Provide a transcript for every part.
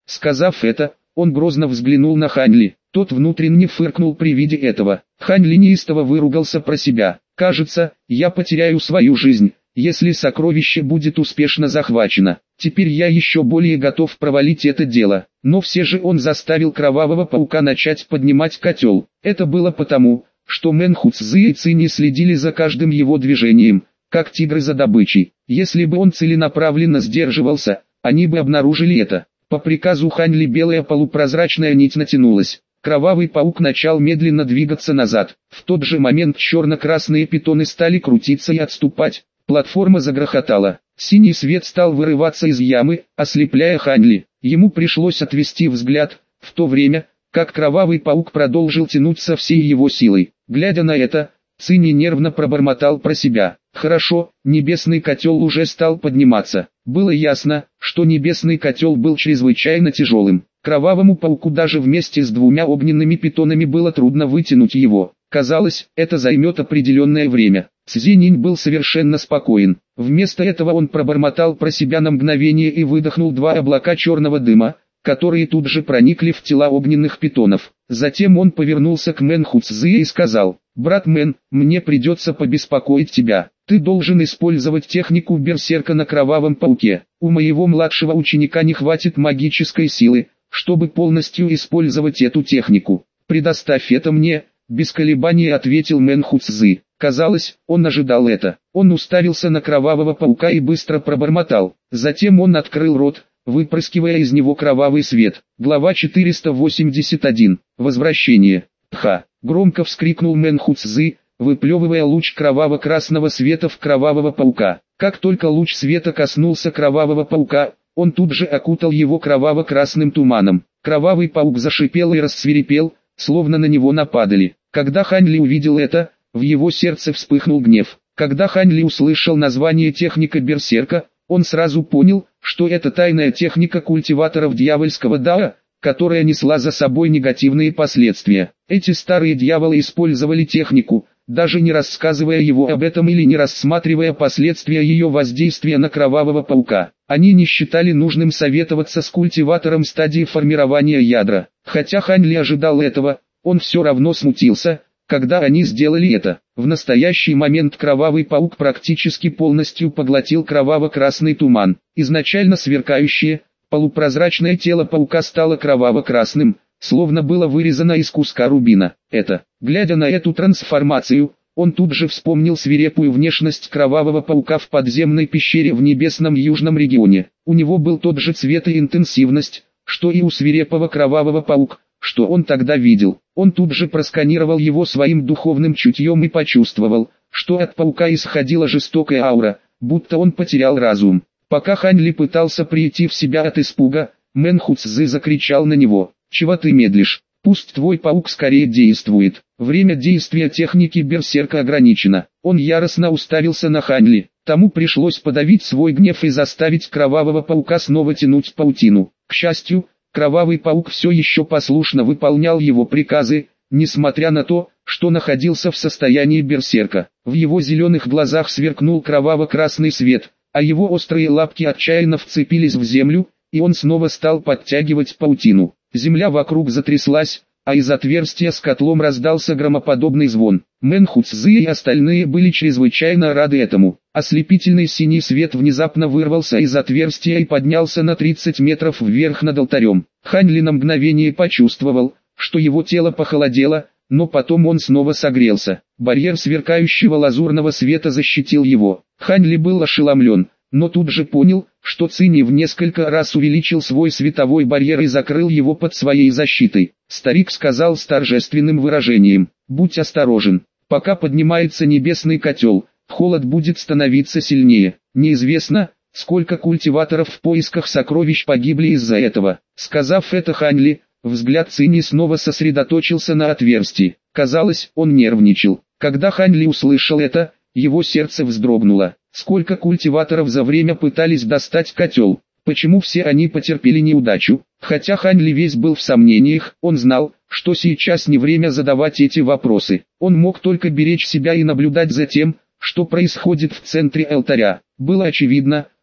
Сказав это, он грозно взглянул на Ханли. Тот внутренне фыркнул при виде этого. Ханли неистово выругался про себя. «Кажется, я потеряю свою жизнь, если сокровище будет успешно захвачено. Теперь я еще более готов провалить это дело». Но все же он заставил Кровавого Паука начать поднимать котел. Это было потому, что Мэнхуцзы и Цинь следили за каждым его движением, как тигры за добычей. Если бы он целенаправленно сдерживался, они бы обнаружили это. По приказу Ханли белая полупрозрачная нить натянулась. Кровавый Паук начал медленно двигаться назад. В тот же момент черно-красные питоны стали крутиться и отступать. Платформа загрохотала. Синий свет стал вырываться из ямы, ослепляя Ханли. Ему пришлось отвести взгляд, в то время, как Кровавый Паук продолжил тянуть со всей его силой. Глядя на это, Цинь нервно пробормотал про себя. Хорошо, небесный котел уже стал подниматься. Было ясно, что небесный котел был чрезвычайно тяжелым. Кровавому Пауку даже вместе с двумя огненными питонами было трудно вытянуть его. Казалось, это займет определенное время. Цзинь был совершенно спокоен. Вместо этого он пробормотал про себя на мгновение и выдохнул два облака черного дыма, которые тут же проникли в тела огненных питонов. Затем он повернулся к Мэнхуцзы и сказал: «Брат Мэн, мне придется побеспокоить тебя. Ты должен использовать технику берсерка на Кровавом Пауке. У моего младшего ученика не хватит магической силы, чтобы полностью использовать эту технику. Предоставь это мне», — без колебаний ответил Мэнхуцзы. Казалось, он ожидал это. Он уставился на Кровавого Паука и быстро пробормотал. Затем он открыл рот, выпрыскивая из него кровавый свет. Глава 481. Возвращение. «Ха!» — громко вскрикнул Мэнхуцзы, выплевывая луч кроваво-красного света в Кровавого Паука. Как только луч света коснулся Кровавого Паука, он тут же окутал его кроваво-красным туманом. Кровавый Паук зашипел и рассвирепел, словно на него нападали. Когда Ханли увидел это, в его сердце вспыхнул гнев. Когда Ханли услышал название техника берсерка, он сразу понял, что это тайная техника культиваторов дьявольского дао, которая несла за собой негативные последствия. Эти старые дьяволы использовали технику, даже не рассказывая его об этом или не рассматривая последствия ее воздействия на Кровавого Паука. Они не считали нужным советоваться с культиватором стадии формирования ядра. Хотя Ханли ожидал этого, он все равно смутился, когда они сделали это. В настоящий момент Кровавый Паук практически полностью поглотил кроваво-красный туман. Изначально сверкающее, полупрозрачное тело паука стало кроваво-красным, словно было вырезано из куска рубина. Глядя на эту трансформацию, он тут же вспомнил свирепую внешность Кровавого Паука в подземной пещере в небесном южном регионе. У него был тот же цвет и интенсивность, что и у свирепого Кровавого Паука, что он тогда видел. Он тут же просканировал его своим духовным чутьем и почувствовал, что от паука исходила жестокая аура, будто он потерял разум. Пока Ханли пытался прийти в себя от испуга, Мэнхуцзы закричал на него: «Чего ты медлишь? Пусть твой паук скорее действует». Время действия техники берсерка ограничено. Он яростно уставился на Ханли. Тому пришлось подавить свой гнев и заставить Кровавого Паука снова тянуть паутину. К счастью, Кровавый Паук все еще послушно выполнял его приказы, несмотря на то, что находился в состоянии берсерка. В его зеленых глазах сверкнул кроваво-красный свет, а его острые лапки отчаянно вцепились в землю, и он снова стал подтягивать паутину. Земля вокруг затряслась, а из отверстия с котлом раздался громоподобный звон. Мэнхуцзы и остальные были чрезвычайно рады этому. Ослепительный синий свет внезапно вырвался из отверстия и поднялся на 30 метров вверх над алтарем. Ханли на мгновение почувствовал, что его тело похолодело, но потом он снова согрелся. Барьер сверкающего лазурного света защитил его. Ханли был ошеломлен, но тут же понял, что Цинь в несколько раз увеличил свой световой барьер и закрыл его под своей защитой. Старик сказал с торжественным выражением: «Будь осторожен, пока поднимается небесный котел, холод будет становиться сильнее. Неизвестно, сколько культиваторов в поисках сокровищ погибли из-за этого». Сказав это Ханли, взгляд Цинь снова сосредоточился на отверстии. Казалось, он нервничал. Когда Ханли услышал это, его сердце вздрогнуло. Сколько культиваторов за время пытались достать котел? Почему все они потерпели неудачу? Хотя Ханли весь был в сомнениях, он знал, что сейчас не время задавать эти вопросы. Он мог только беречь себя и наблюдать за тем, что происходит в центре алтаря. Было очевидно,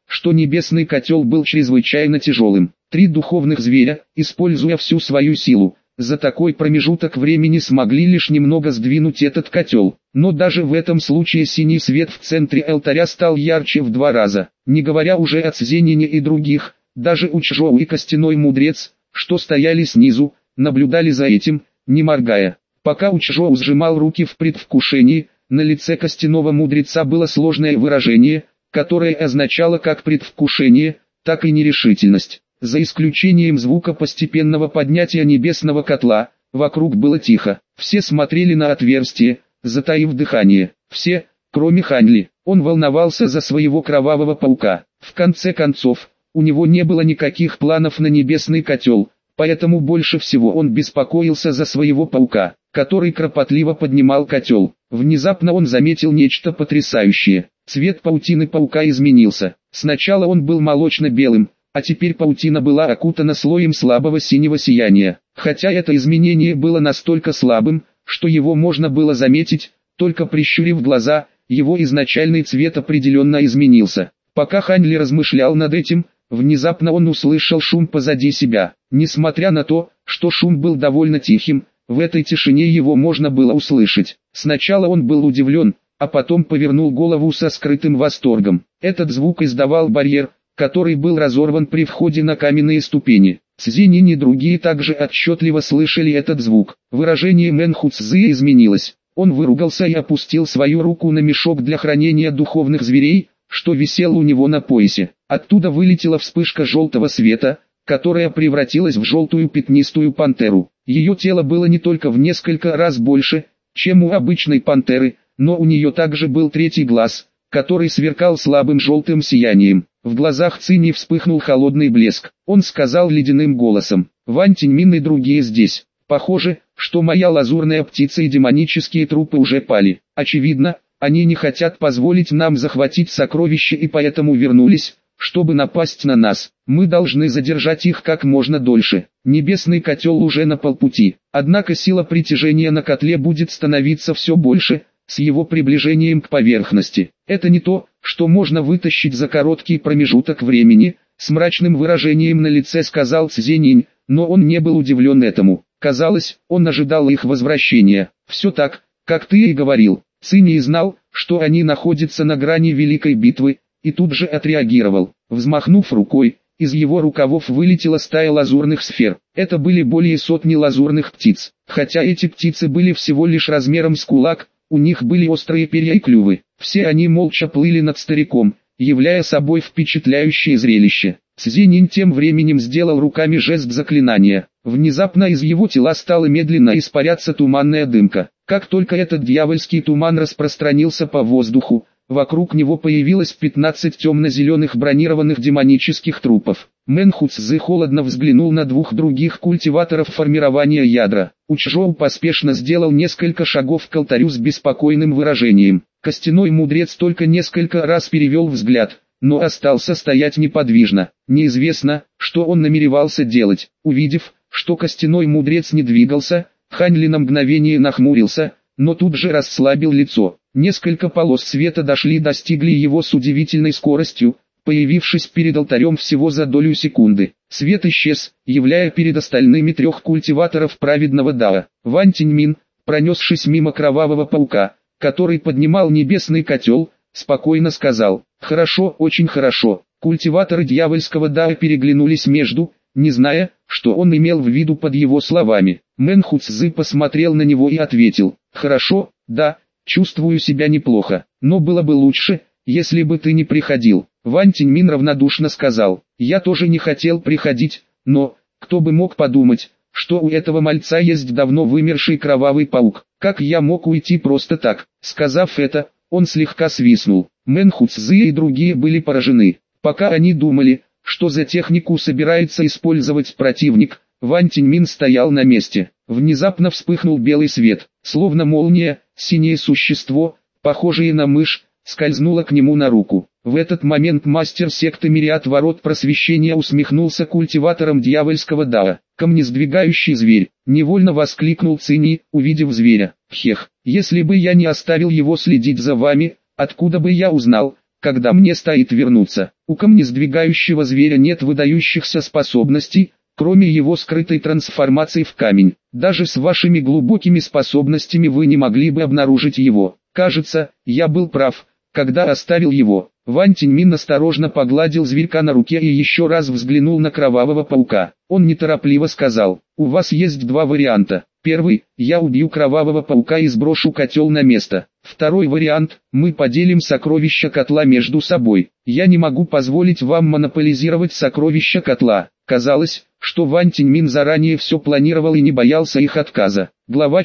что небесный котел был чрезвычайно тяжелым. 3 духовных зверя, используя всю свою силу, за такой промежуток времени смогли лишь немного сдвинуть этот котел. Но даже в этом случае синий свет в центре алтаря стал ярче в 2 раза. Не говоря уже о Цзенине и других, даже Учжоу и костяной мудрец, что стояли снизу, наблюдали за этим, не моргая. Пока Учжоу сжимал руки в предвкушении, на лице костяного мудреца было сложное выражение, которое означало как предвкушение, так и нерешительность. За исключением звука постепенного поднятия небесного котла, вокруг было тихо. Все смотрели на отверстие, затаив дыхание. Все, кроме Хань Ли. Он волновался за своего кровавого паука. В конце концов, у него не было никаких планов на небесный котел, поэтому больше всего он беспокоился за своего паука, который кропотливо поднимал котел. Внезапно он заметил нечто потрясающее. Цвет паутины паука изменился. Сначала он был молочно-белым, а теперь паутина была окутана слоем слабого синего сияния. Хотя это изменение было настолько слабым, что его можно было заметить, только прищурив глаза, его изначальный цвет определенно изменился. Пока Хань Ли размышлял над этим, внезапно он услышал шум позади себя. Несмотря на то, что шум был довольно тихим, в этой тишине его можно было услышать. Сначала он был удивлен, а потом повернул голову со скрытым восторгом. Этот звук издавал барьер, который был разорван при входе на каменные ступени. Цзинин и другие также отчетливо слышали этот звук. Выражение Мэнху Цзы изменилось. Он выругался и опустил свою руку на мешок для хранения духовных зверей, что висел у него на поясе. Оттуда вылетела вспышка желтого света, которая превратилась в желтую пятнистую пантеру. Ее тело было не только в несколько раз больше, чем у обычной пантеры, но у нее также был 3-й глаз, который сверкал слабым желтым сиянием. В глазах Цини вспыхнул холодный блеск. Он сказал ледяным голосом: «Вань Тиньмин и другие здесь. Похоже, что моя лазурная птица и демонические трупы уже пали. Очевидно, они не хотят позволить нам захватить сокровища и поэтому вернулись, чтобы напасть на нас. Мы должны задержать их как можно дольше. Небесный котел уже на полпути. Однако сила притяжения на котле будет становиться все больше, с его приближением к поверхности. Это не то, что можно вытащить за короткий промежуток времени», с мрачным выражением на лице сказал Цзинин, но он не был удивлен этому. Казалось, он ожидал их возвращения. «Все так, как ты и говорил». Цинь знал, что они находятся на грани великой битвы, и тут же отреагировал. Взмахнув рукой, из его рукавов вылетела стая лазурных сфер. Это были более сотни лазурных птиц. Хотя эти птицы были всего лишь размером с кулак, у них были острые перья и клювы. Все они молча плыли над стариком, являя собой впечатляющее зрелище. Цзинин тем временем сделал руками жест заклинания. Внезапно из его тела стала медленно испаряться туманная дымка. Как только этот дьявольский туман распространился по воздуху, вокруг него появилось 15 темно-зеленых бронированных демонических трупов. Мэнху Цзы холодно взглянул на 2 других культиваторов формирования ядра. Учжоу поспешно сделал несколько шагов к алтарю с беспокойным выражением. Костяной мудрец только несколько раз перевел взгляд, но остался стоять неподвижно. Неизвестно, что он намеревался делать. Увидев, что костяной мудрец не двигался, Хань Ли на мгновение нахмурился, но тут же расслабил лицо. Несколько полос света достигли его с удивительной скоростью, появившись перед алтарем всего за долю секунды. Свет исчез, являя перед остальными 3 культиваторов праведного Дао. Вань Тиньмин, пронесшись мимо кровавого паука, который поднимал небесный котел, спокойно сказал: «Хорошо, очень хорошо». Культиваторы дьявольского Дао переглянулись не зная, что он имел в виду под его словами. Мэнху Цзы посмотрел на него и ответил: «Хорошо, да, чувствую себя неплохо, но было бы лучше, если бы ты не приходил». Вань Тиньмин равнодушно сказал: «Я тоже не хотел приходить, но, кто бы мог подумать, что у этого мальца есть давно вымерший кровавый паук. Как я мог уйти просто так?» Сказав это, он слегка свистнул. Мэнху Цзы и другие были поражены. Пока они думали, что за технику собирается использовать противник, Вань Тиньмин стоял на месте. Внезапно вспыхнул белый свет, словно молния, синее существо, похожее на мышь, скользнуло к нему на руку. В этот момент мастер секты Мириад Ворот Просвещения усмехнулся культиватором дьявольского Дао. «Камнесдвигающий зверь!» — невольно воскликнул Цини, увидев зверя. «Хех, если бы я не оставил его следить за вами, откуда бы я узнал, когда мне стоит вернуться. У камнесдвигающего зверя нет выдающихся способностей, кроме его скрытой трансформации в камень. Даже с вашими глубокими способностями вы не могли бы обнаружить его. Кажется, я был прав, когда оставил его. Ван Тиньмин осторожно погладил зверька на руке и еще раз взглянул на кровавого паука. Он неторопливо сказал: «У вас есть два варианта. Первый, я убью кровавого паука и сброшу котел на место. Второй вариант, мы поделим сокровища котла между собой. Я не могу позволить вам монополизировать сокровища котла». Казалось, что Ван Тиньмин заранее все планировал и не боялся их отказа. Глава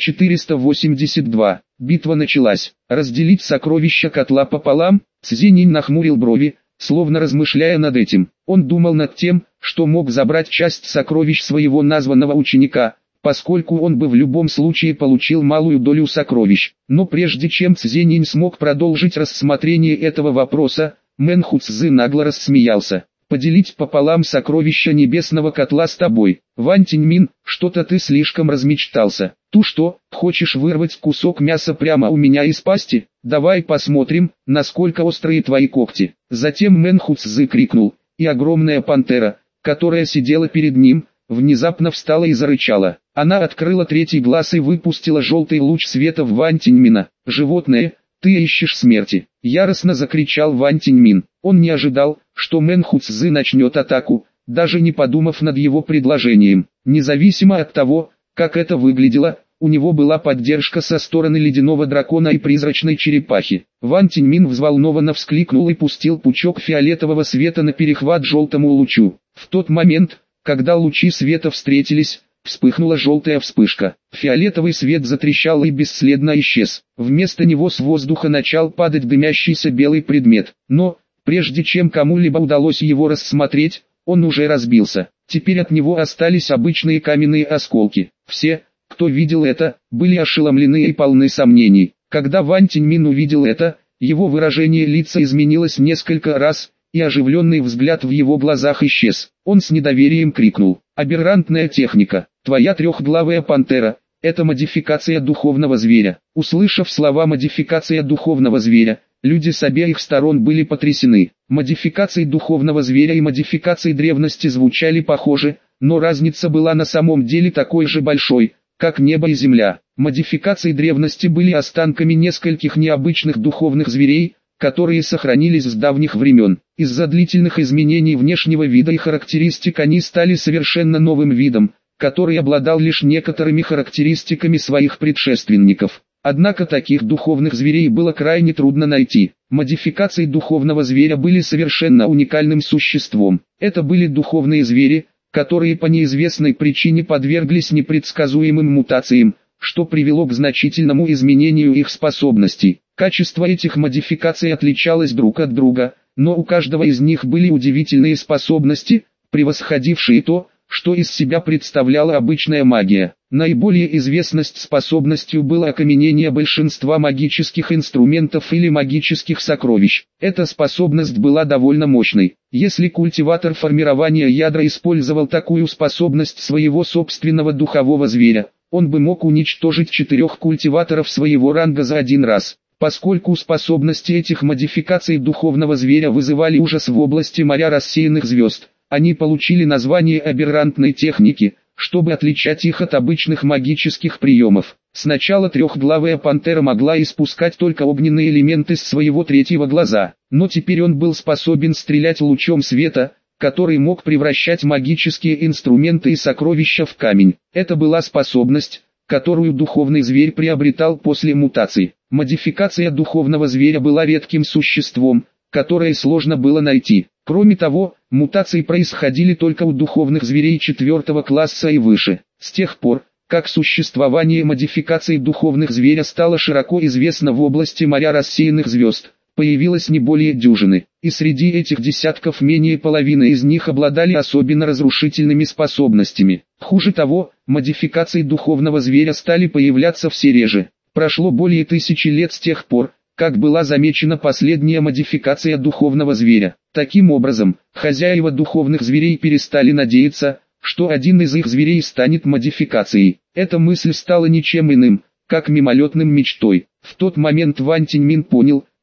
482. Битва началась. Разделить сокровища котла пополам? Цзиньнин нахмурил брови, словно размышляя над этим. Он думал над тем, что мог забрать часть сокровищ своего названного ученика, поскольку он бы в любом случае получил малую долю сокровищ. Но прежде чем Цзиньнин смог продолжить рассмотрение этого вопроса, Мэн Хуцзы нагло рассмеялся. «Поделить пополам сокровища небесного котла с тобой. Ван Тиньмин, что-то ты слишком размечтался. Ту что, хочешь вырвать кусок мяса прямо у меня из пасти? Давай посмотрим, насколько острые твои когти». Затем Мэн Хуцзы крикнул, и огромная пантера, которая сидела перед ним, внезапно встала и зарычала. Она открыла третий глаз и выпустила желтый луч света в Ван Тиньмина. «Животное, ты ищешь смерти!» — яростно закричал Ван Тиньмин. Он не ожидал, что Мэн Хуцзы начнет атаку, даже не подумав над его предложением. Независимо от того, как это выглядело, у него была поддержка со стороны ледяного дракона и призрачной черепахи. Ван Тиньмин взволнованно вскликнул и пустил пучок фиолетового света на перехват желтому лучу. В тот момент, когда лучи света встретились, вспыхнула желтая вспышка. Фиолетовый свет затрещал и бесследно исчез. Вместо него с воздуха начал падать дымящийся белый предмет. Но, прежде чем кому-либо удалось его рассмотреть, он уже разбился. Теперь от него остались обычные каменные осколки. Все, кто видел это, были ошеломлены и полны сомнений. Когда Ван Тиньмин увидел это, его выражение лица изменилось несколько раз, и оживленный взгляд в его глазах исчез. Он с недоверием крикнул: «Аберрантная техника! Твоя трехглавая пантера – это модификация духовного зверя». Услышав слова «модификация духовного зверя», люди с обеих сторон были потрясены. Модификации духовного зверя и модификации древности звучали похоже, но разница была на самом деле такой же большой, как небо и земля. Модификации древности были останками нескольких необычных духовных зверей, которые сохранились с давних времен. Из-за длительных изменений внешнего вида и характеристик они стали совершенно новым видом, который обладал лишь некоторыми характеристиками своих предшественников. Однако таких духовных зверей было крайне трудно найти. Модификации духовного зверя были совершенно уникальным существом. Это были духовные звери, которые по неизвестной причине подверглись непредсказуемым мутациям, что привело к значительному изменению их способностей. Качество этих модификаций отличалось друг от друга, но у каждого из них были удивительные способности, превосходившие то, что из себя представляла обычная магия. Наиболее известность способностью было окаменение большинства магических инструментов или магических сокровищ. Эта способность была довольно мощной. Если культиватор формирования ядра использовал такую способность своего собственного духового зверя, он бы мог уничтожить 4 культиваторов своего ранга за один раз. Поскольку способности этих модификаций духовного зверя вызывали ужас в области моря рассеянных звезд, они получили название аберрантной техники, чтобы отличать их от обычных магических приемов. Сначала трехглавая пантера могла испускать только огненные элементы с своего третьего глаза, но теперь он был способен стрелять лучом света, который мог превращать магические инструменты и сокровища в камень. Это была способность, которую духовный зверь приобретал после мутации. Модификация духовного зверя была редким существом, которое сложно было найти. Кроме того, мутации происходили только у духовных зверей 4 класса и выше. С тех пор, как существование модификаций духовных зверя стало широко известно в области моря рассеянных звезд, появилось не более дюжины, и среди этих десятков менее половины из них обладали особенно разрушительными способностями. Хуже того, модификации духовного зверя стали появляться все реже. Прошло более 1000 лет с тех пор, как была замечена последняя модификация духовного зверя. Таким образом, хозяева духовных зверей перестали надеяться, что один из их зверей станет модификацией. Эта мысль стала ничем иным, как мимолетным мечтой. В тот момент Ван Тиньмин понял,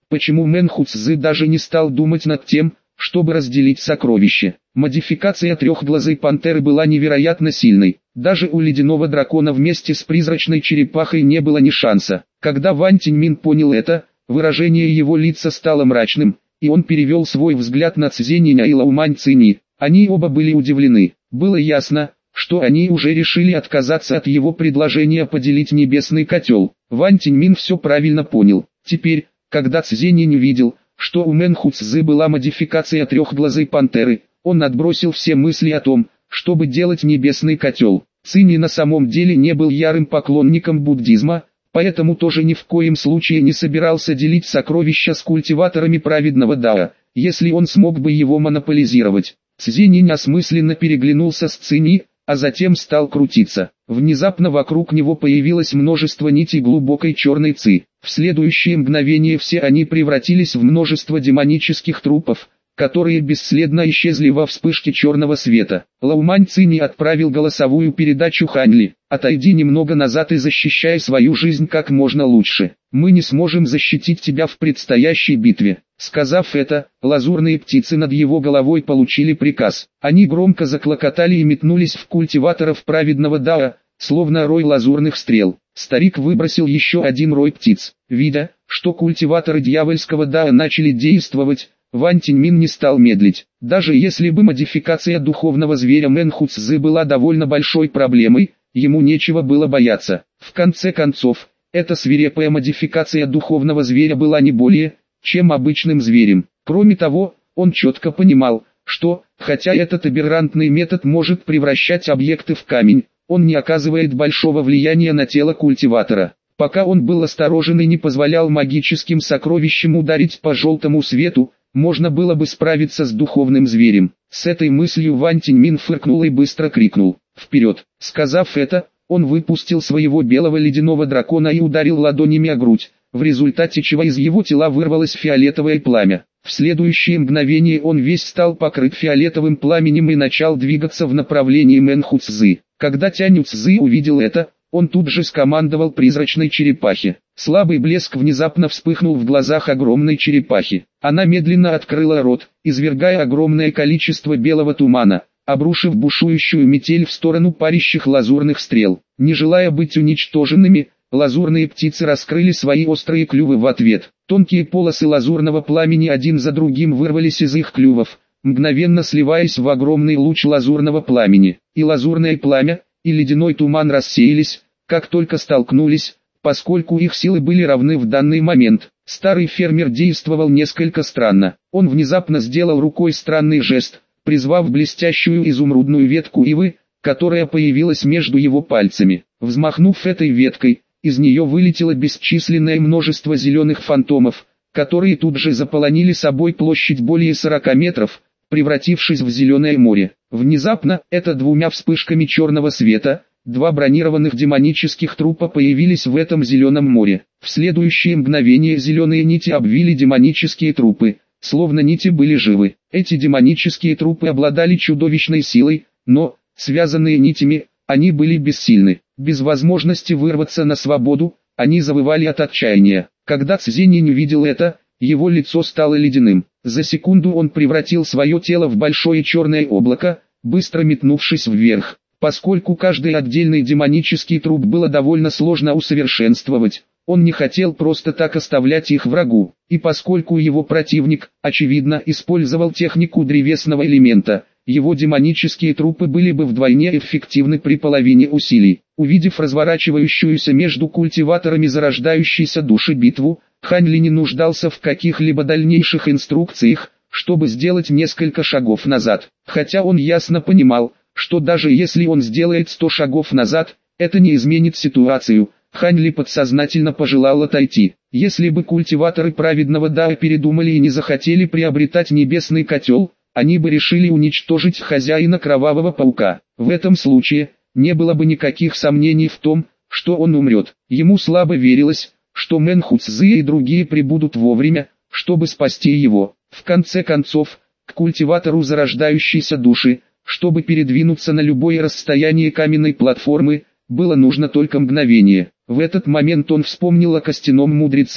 почему Мэнхуцзы даже не стал думать над тем, чтобы разделить сокровище. Модификация трехглазой пантеры была невероятно сильной. Даже у ледяного дракона вместе с призрачной черепахой не было ни шанса. Когда Ван Тиньмин понял это, выражение его лица стало мрачным, и он перевел свой взгляд на Цзениня и Лаумань Цини. Они оба были удивлены. Было ясно, что они уже решили отказаться от его предложения поделить небесный котел. Ван Тиньмин все правильно понял. Теперь, когда Цзенинь увидел, что у Мэнхуцзы была модификация трехглазой пантеры, он отбросил все мысли о том, чтобы делать небесный котел. Цинь на самом деле не был ярым поклонником буддизма, поэтому тоже ни в коем случае не собирался делить сокровища с культиваторами праведного Дао, если он смог бы его монополизировать. Цзинь осмысленно переглянулся с Цинь, а затем стал крутиться. Внезапно вокруг него появилось множество нитей глубокой черной ци. В следующее мгновение все они превратились в множество демонических трупов, которые бесследно исчезли во вспышке черного света. Лаумань Цини отправил голосовую передачу Ханьли: «Отойди немного назад и защищай свою жизнь как можно лучше. Мы не сможем защитить тебя в предстоящей битве». Сказав это, лазурные птицы над его головой получили приказ. Они громко заклокотали и метнулись в культиваторов праведного Дао, словно рой лазурных стрел. Старик выбросил еще один рой птиц. Видя, что культиваторы дьявольского Дао начали действовать, Ван Тиньмин не стал медлить. Даже если бы модификация духовного зверя Мэнхуцзы была довольно большой проблемой, ему нечего было бояться. В конце концов, эта свирепая модификация духовного зверя была не более, чем обычным зверем. Кроме того, он четко понимал, что, хотя этот аберрантный метод может превращать объекты в камень, он не оказывает большого влияния на тело культиватора. Пока он был осторожен и не позволял магическим сокровищам ударить по желтому свету, можно было бы справиться с духовным зверем. С этой мыслью Ван Тиньмин фыркнул и быстро крикнул: «Вперед!». Сказав это, он выпустил своего белого ледяного дракона и ударил ладонями о грудь, в результате чего из его тела вырвалось фиолетовое пламя. В следующее мгновение он весь стал покрыт фиолетовым пламенем и начал двигаться в направлении Мэнхуцзы. Когда Тянь Цзы увидел это, он тут же скомандовал призрачной черепахе. Слабый блеск внезапно вспыхнул в глазах огромной черепахи. Она медленно открыла рот, извергая огромное количество белого тумана, обрушив бушующую метель в сторону парящих лазурных стрел. Не желая быть уничтоженными, лазурные птицы раскрыли свои острые клювы в ответ. Тонкие полосы лазурного пламени один за другим вырвались из их клювов, мгновенно сливаясь в огромный луч лазурного пламени. И лазурное пламя, и ледяной туман рассеялись, как только столкнулись, поскольку их силы были равны в данный момент. Старый фермер действовал несколько странно. Он внезапно сделал рукой странный жест, призвав блестящую изумрудную ветку ивы, которая появилась между его пальцами. Взмахнув этой веткой, из нее вылетело бесчисленное множество зеленых фантомов, которые тут же заполонили собой площадь более 40 метров, превратившись в зеленое море. Внезапно, это двумя вспышками черного света, два бронированных демонических трупа появились в этом зеленом море. В следующее мгновение зеленые нити обвили демонические трупы, словно нити были живы. Эти демонические трупы обладали чудовищной силой, но, связанные нитями, они были бессильны. Без возможности вырваться на свободу, они завывали от отчаяния. Когда Цзинь увидел это, его лицо стало ледяным. За секунду он превратил свое тело в большое черное облако, быстро метнувшись вверх. Поскольку каждый отдельный демонический труп было довольно сложно усовершенствовать, он не хотел просто так оставлять их врагу. И поскольку его противник, очевидно, использовал технику древесного элемента, его демонические трупы были бы вдвойне эффективны при половине усилий. Увидев разворачивающуюся между культиваторами зарождающейся души битву, Хань Ли не нуждался в каких-либо дальнейших инструкциях, чтобы сделать несколько шагов назад. Хотя он ясно понимал, что даже если он сделает 100 шагов назад, это не изменит ситуацию. Хань Ли подсознательно пожелал отойти. Если бы культиваторы праведного Дао передумали и не захотели приобретать небесный котел, они бы решили уничтожить хозяина кровавого паука. В этом случае, не было бы никаких сомнений в том, что он умрет. Ему слабо верилось, что Мэнхуцзы и другие прибудут вовремя, чтобы спасти его. В конце концов, к культиватору зарождающейся души, чтобы передвинуться на любое расстояние каменной платформы, было нужно только мгновение. В этот момент он вспомнил о костяном мудреце.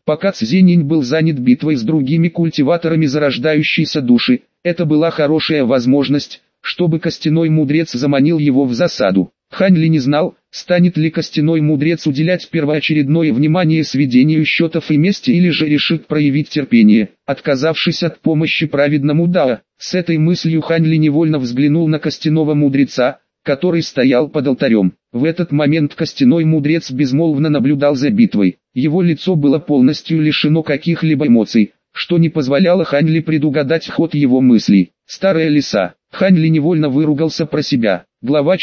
Пока Цзиньинь был занят битвой с другими культиваторами зарождающейся души, это была хорошая возможность, чтобы костяной мудрец заманил его в засаду. Хань Ли не знал, станет ли костяной мудрец уделять первоочередное внимание сведению счетов и мести или же решит проявить терпение, отказавшись от помощи праведному Дао. С этой мыслью Хань Ли невольно взглянул на костяного мудреца, который стоял под алтарем. В этот момент костяной мудрец безмолвно наблюдал за битвой. Его лицо было полностью лишено каких-либо эмоций, что не позволяло Хань Ли предугадать ход его мыслей. Старая лиса. Хань Ли невольно выругался про себя. Глава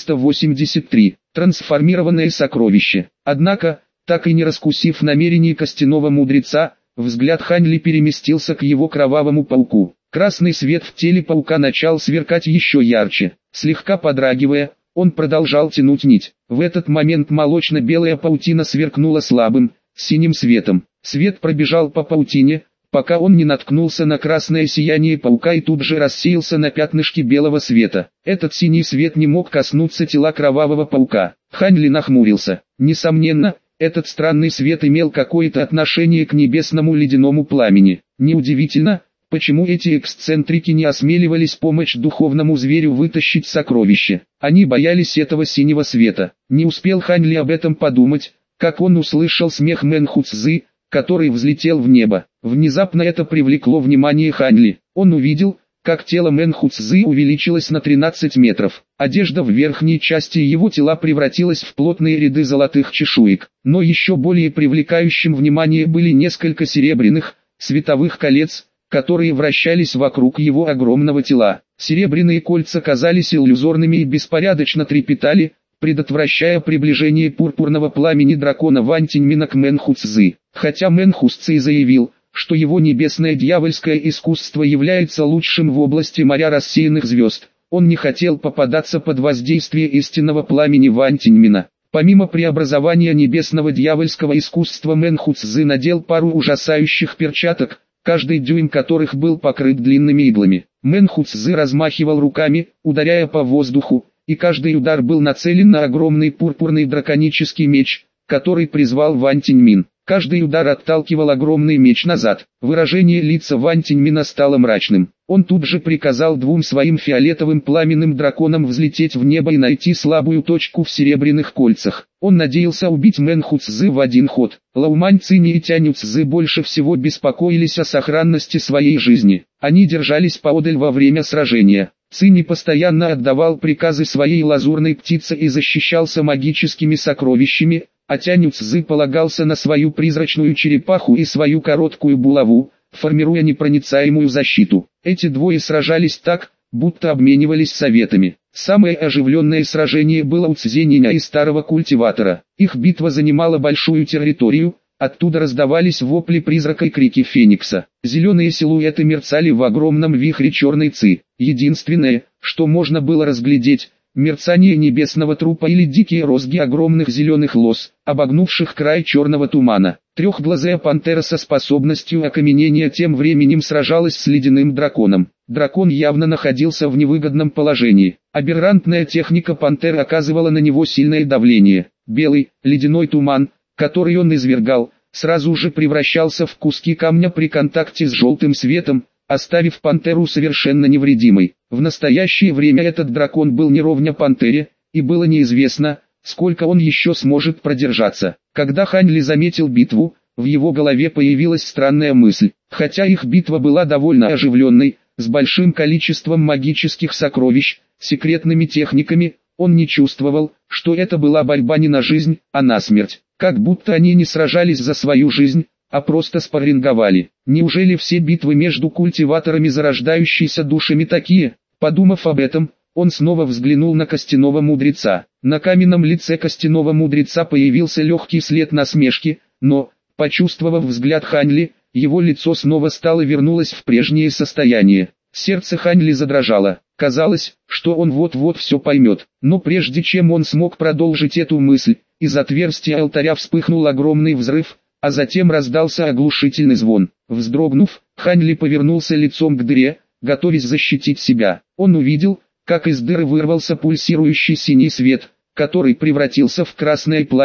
483. Трансформированное сокровище. Однако, так и не раскусив намерений костяного мудреца, взгляд Хань Ли переместился к его кровавому пауку. Красный свет в теле паука начал сверкать еще ярче. Слегка подрагивая, он продолжал тянуть нить. В этот момент молочно-белая паутина сверкнула слабым, синим светом. Свет пробежал по паутине, пока он не наткнулся на красное сияние паука и тут же рассеялся на пятнышки белого света. Этот синий свет не мог коснуться тела кровавого паука. Хань Ли нахмурился. Несомненно, этот странный свет имел какое-то отношение к небесному ледяному пламени. Неудивительно, почему эти эксцентрики не осмеливались помочь духовному зверю вытащить сокровище. Они боялись этого синего света. Не успел Хань Ли об этом подумать, как он услышал смех Мэн Ху Цзы, который взлетел в небо. Внезапно это привлекло внимание Хань Ли. Он увидел, как тело Мэн Ху Цзы увеличилось на 13 метров. Одежда в верхней части его тела превратилась в плотные ряды золотых чешуек. Но еще более привлекающим внимание были несколько серебряных, световых колец, которые вращались вокруг его огромного тела. Серебряные кольца казались иллюзорными и беспорядочно трепетали, предотвращая приближение пурпурного пламени дракона Вань Тиньмина к Мэн Ху Цзы. Хотя Мэн Ху Цзы заявил, что его небесное дьявольское искусство является лучшим в области моря рассеянных звезд, он не хотел попадаться под воздействие истинного пламени Вань Тиньмина. Помимо преобразования небесного дьявольского искусства, Мэн Ху Цзы надел пару ужасающих перчаток, каждый дюйм которых был покрыт длинными иглами. Мэн Ху Цзы размахивал руками, ударяя по воздуху, и каждый удар был нацелен на огромный пурпурный драконический меч, который призвал Вань Тиньмин. Каждый удар отталкивал огромный меч назад. Выражение лица Вань Тиньмина стало мрачным. Он тут же приказал двум своим фиолетовым пламенным драконам взлететь в небо и найти слабую точку в серебряных кольцах. Он надеялся убить Мэн Ху Цзы в один ход. Лаумань Цинь и Тянь Цзы больше всего беспокоились о сохранности своей жизни. Они держались поодаль во время сражения. Цинь постоянно отдавал приказы своей лазурной птице и защищался магическими сокровищами, а Тянь Цзы полагался на свою призрачную черепаху и свою короткую булаву, формируя непроницаемую защиту. Эти двое сражались так, будто обменивались советами. Самое оживленное сражение было у Цзиньиня и старого культиватора. Их битва занимала большую территорию, оттуда раздавались вопли призрака и крики Феникса. Зеленые силуэты мерцали в огромном вихре черной ци. Единственное, что можно было разглядеть, мерцание небесного трупа или дикие розги огромных зеленых лос, обогнувших край черного тумана. Трехглазая пантера со способностью окаменения тем временем сражалась с ледяным драконом. Дракон явно находился в невыгодном положении. Аберрантная техника пантеры оказывала на него сильное давление. Белый, ледяной туман, который он извергал, сразу же превращался в куски камня при контакте с желтым светом, оставив пантеру совершенно невредимой. В настоящее время этот дракон был не ровня пантере, и было неизвестно, сколько он еще сможет продержаться. Когда Хань Ли заметил битву, в его голове появилась странная мысль. Хотя их битва была довольно оживленной, с большим количеством магических сокровищ, секретными техниками, он не чувствовал, что это была борьба не на жизнь, а на смерть. Как будто они не сражались за свою жизнь, а просто спарринговали. Неужели все битвы между культиваторами зарождающейся душами такие? Подумав об этом, он снова взглянул на костяного мудреца. На каменном лице костяного мудреца появился легкий след насмешки, но, почувствовав взгляд Хань Ли, его лицо снова вернулось в прежнее состояние. Сердце Хань Ли задрожало. Казалось, что он вот-вот все поймет. Но прежде чем он смог продолжить эту мысль, из отверстия алтаря вспыхнул огромный взрыв, а затем раздался оглушительный звон. Вздрогнув, Хань Ли повернулся лицом к дыре, готовясь защитить себя. Он увидел, как из дыры вырвался пульсирующий синий свет, который превратился в красное пламя,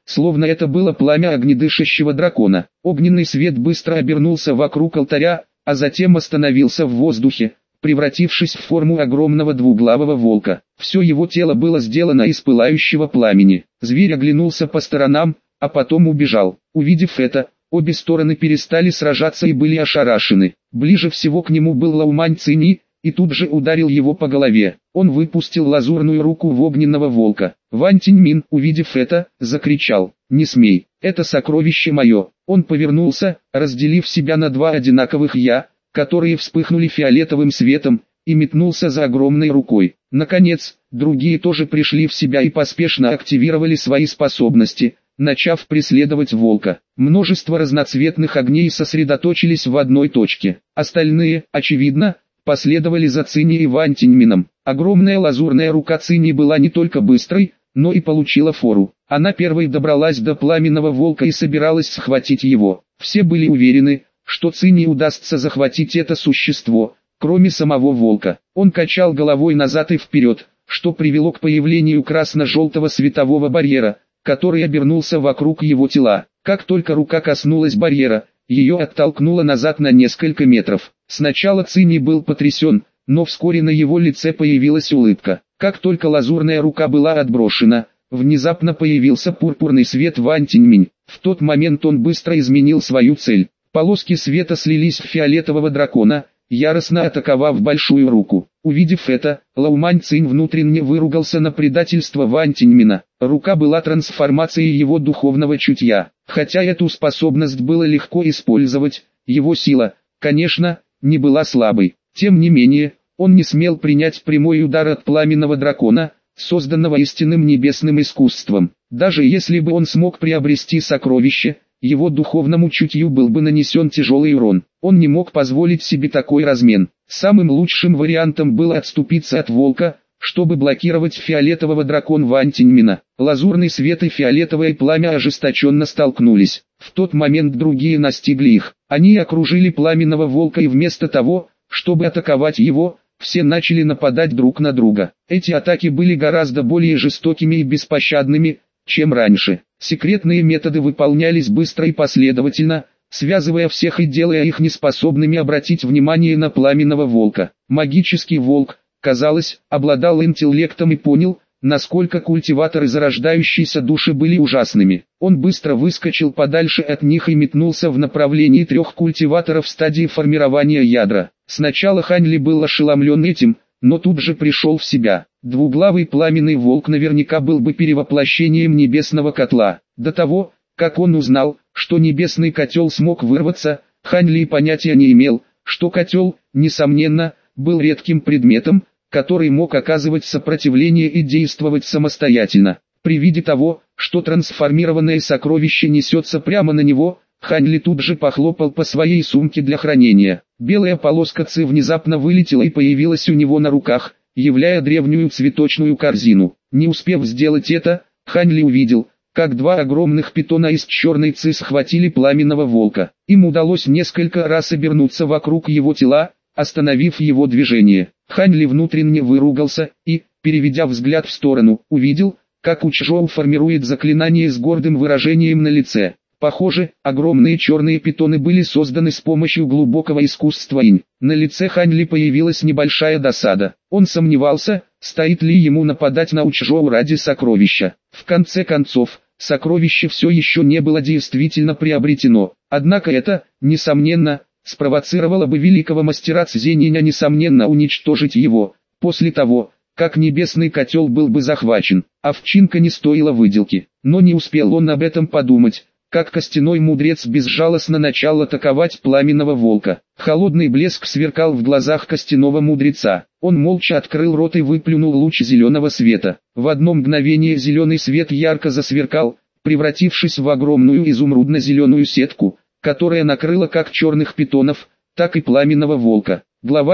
словно это было пламя огнедышащего дракона. Огненный свет быстро обернулся вокруг алтаря, а затем остановился в воздухе, превратившись в форму огромного двуглавого волка. Все его тело было сделано из пылающего пламени. Зверь оглянулся по сторонам, а потом убежал. Увидев это, обе стороны перестали сражаться и были ошарашены. Ближе всего к нему был Лаумань Цинь, и тут же ударил его по голове. Он выпустил лазурную руку в огненного волка. Ван Тиньмин, увидев это, закричал: «Не смей, это сокровище мое!» Он повернулся, разделив себя на два одинаковых «я», которые вспыхнули фиолетовым светом, и метнулся за огромной рукой. Наконец, другие тоже пришли в себя и поспешно активировали свои способности, начав преследовать волка. Множество разноцветных огней сосредоточились в одной точке. Остальные, очевидно, последовали за Цинь и Ван Тиньмином. Огромная лазурная рука Цинь была не только быстрой, но и получила фору. Она первой добралась до пламенного волка и собиралась схватить его. Все были уверены, что Цинь удастся захватить это существо, кроме самого волка. Он качал головой назад и вперед, что привело к появлению красно-желтого светового барьера, который обернулся вокруг его тела. Как только рука коснулась барьера, ее оттолкнуло назад на несколько метров. Сначала Цинь был потрясен, но вскоре на его лице появилась улыбка. Как только лазурная рука была отброшена, внезапно появился пурпурный свет Ван Тиньминь. В тот момент он быстро изменил свою цель. Полоски света слились в фиолетового дракона, яростно атаковав большую руку. Увидев это, Лаумань Цинь внутренне выругался на предательство Ван Тиньмина. Рука была трансформацией его духовного чутья. Хотя эту способность было легко использовать, его сила, конечно, не была слабой. Тем не менее, он не смел принять прямой удар от пламенного дракона, созданного истинным небесным искусством. Даже если бы он смог приобрести сокровище, его духовному чутью был бы нанесен тяжелый урон. Он не мог позволить себе такой размен. Самым лучшим вариантом было отступиться от волка, чтобы блокировать фиолетового дракона Ван Тиньмина. Лазурный свет и фиолетовое пламя ожесточенно столкнулись. В тот момент другие настигли их. Они окружили пламенного волка и вместо того, чтобы атаковать его, все начали нападать друг на друга. Эти атаки были гораздо более жестокими и беспощадными, чем раньше. Секретные методы выполнялись быстро и последовательно, связывая всех и делая их неспособными обратить внимание на пламенного волка. Магический волк, казалось, обладал интеллектом и понял, насколько культиваторы зарождающейся души были ужасными. Он быстро выскочил подальше от них и метнулся в направлении трех культиваторов в стадии формирования ядра. Сначала Хань Ли был ошеломлен этим, но тут же пришел в себя. Двуглавый пламенный волк наверняка был бы перевоплощением небесного котла. До того, как он узнал, что небесный котел смог вырваться, Хань Ли понятия не имел, что котел, несомненно, был редким предметом, который мог оказывать сопротивление и действовать самостоятельно. При виде того, что трансформированное сокровище несется прямо на него, Хань Ли тут же похлопал по своей сумке для хранения. Белая полоска ци внезапно вылетела и появилась у него на руках, являя древнюю цветочную корзину. Не успев сделать это, Хань Ли увидел, как два огромных питона из черной ци схватили пламенного волка. Им удалось несколько раз обернуться вокруг его тела, остановив его движение. Хань Ли внутренне выругался и, переведя взгляд в сторону, увидел, как Учжоу формирует заклинание с гордым выражением на лице. Похоже, огромные черные питоны были созданы с помощью глубокого искусства инь. На лице Хань Ли появилась небольшая досада. Он сомневался, стоит ли ему нападать на Учжоу ради сокровища. В конце концов, сокровище все еще не было действительно приобретено. Однако это, несомненно, спровоцировало бы великого мастера Цзиньиня несомненно уничтожить его, после того, как небесный котел был бы захвачен. Овчинка не стоила выделки. Но не успел он об этом подумать, как костяной мудрец безжалостно начал атаковать пламенного волка. Холодный блеск сверкал в глазах костяного мудреца. Он молча открыл рот и выплюнул луч зеленого света. В одно мгновение зеленый свет ярко засверкал, превратившись в огромную изумрудно-зеленую сетку, которая накрыла как черных питонов, так и пламенного волка. Глава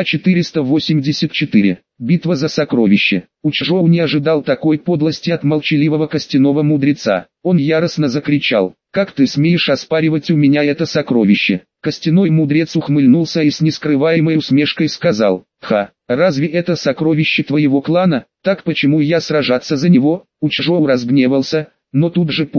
484. Битва за сокровище. Учжоу не ожидал такой подлости от молчаливого костяного мудреца. Он яростно закричал: «Как ты смеешь оспаривать у меня это сокровище?» Костяной мудрец ухмыльнулся и с нескрываемой усмешкой сказал: «Ха, разве это сокровище твоего клана? Так почему я сражаться за него?» Учжоу разгневался, но тут же понял,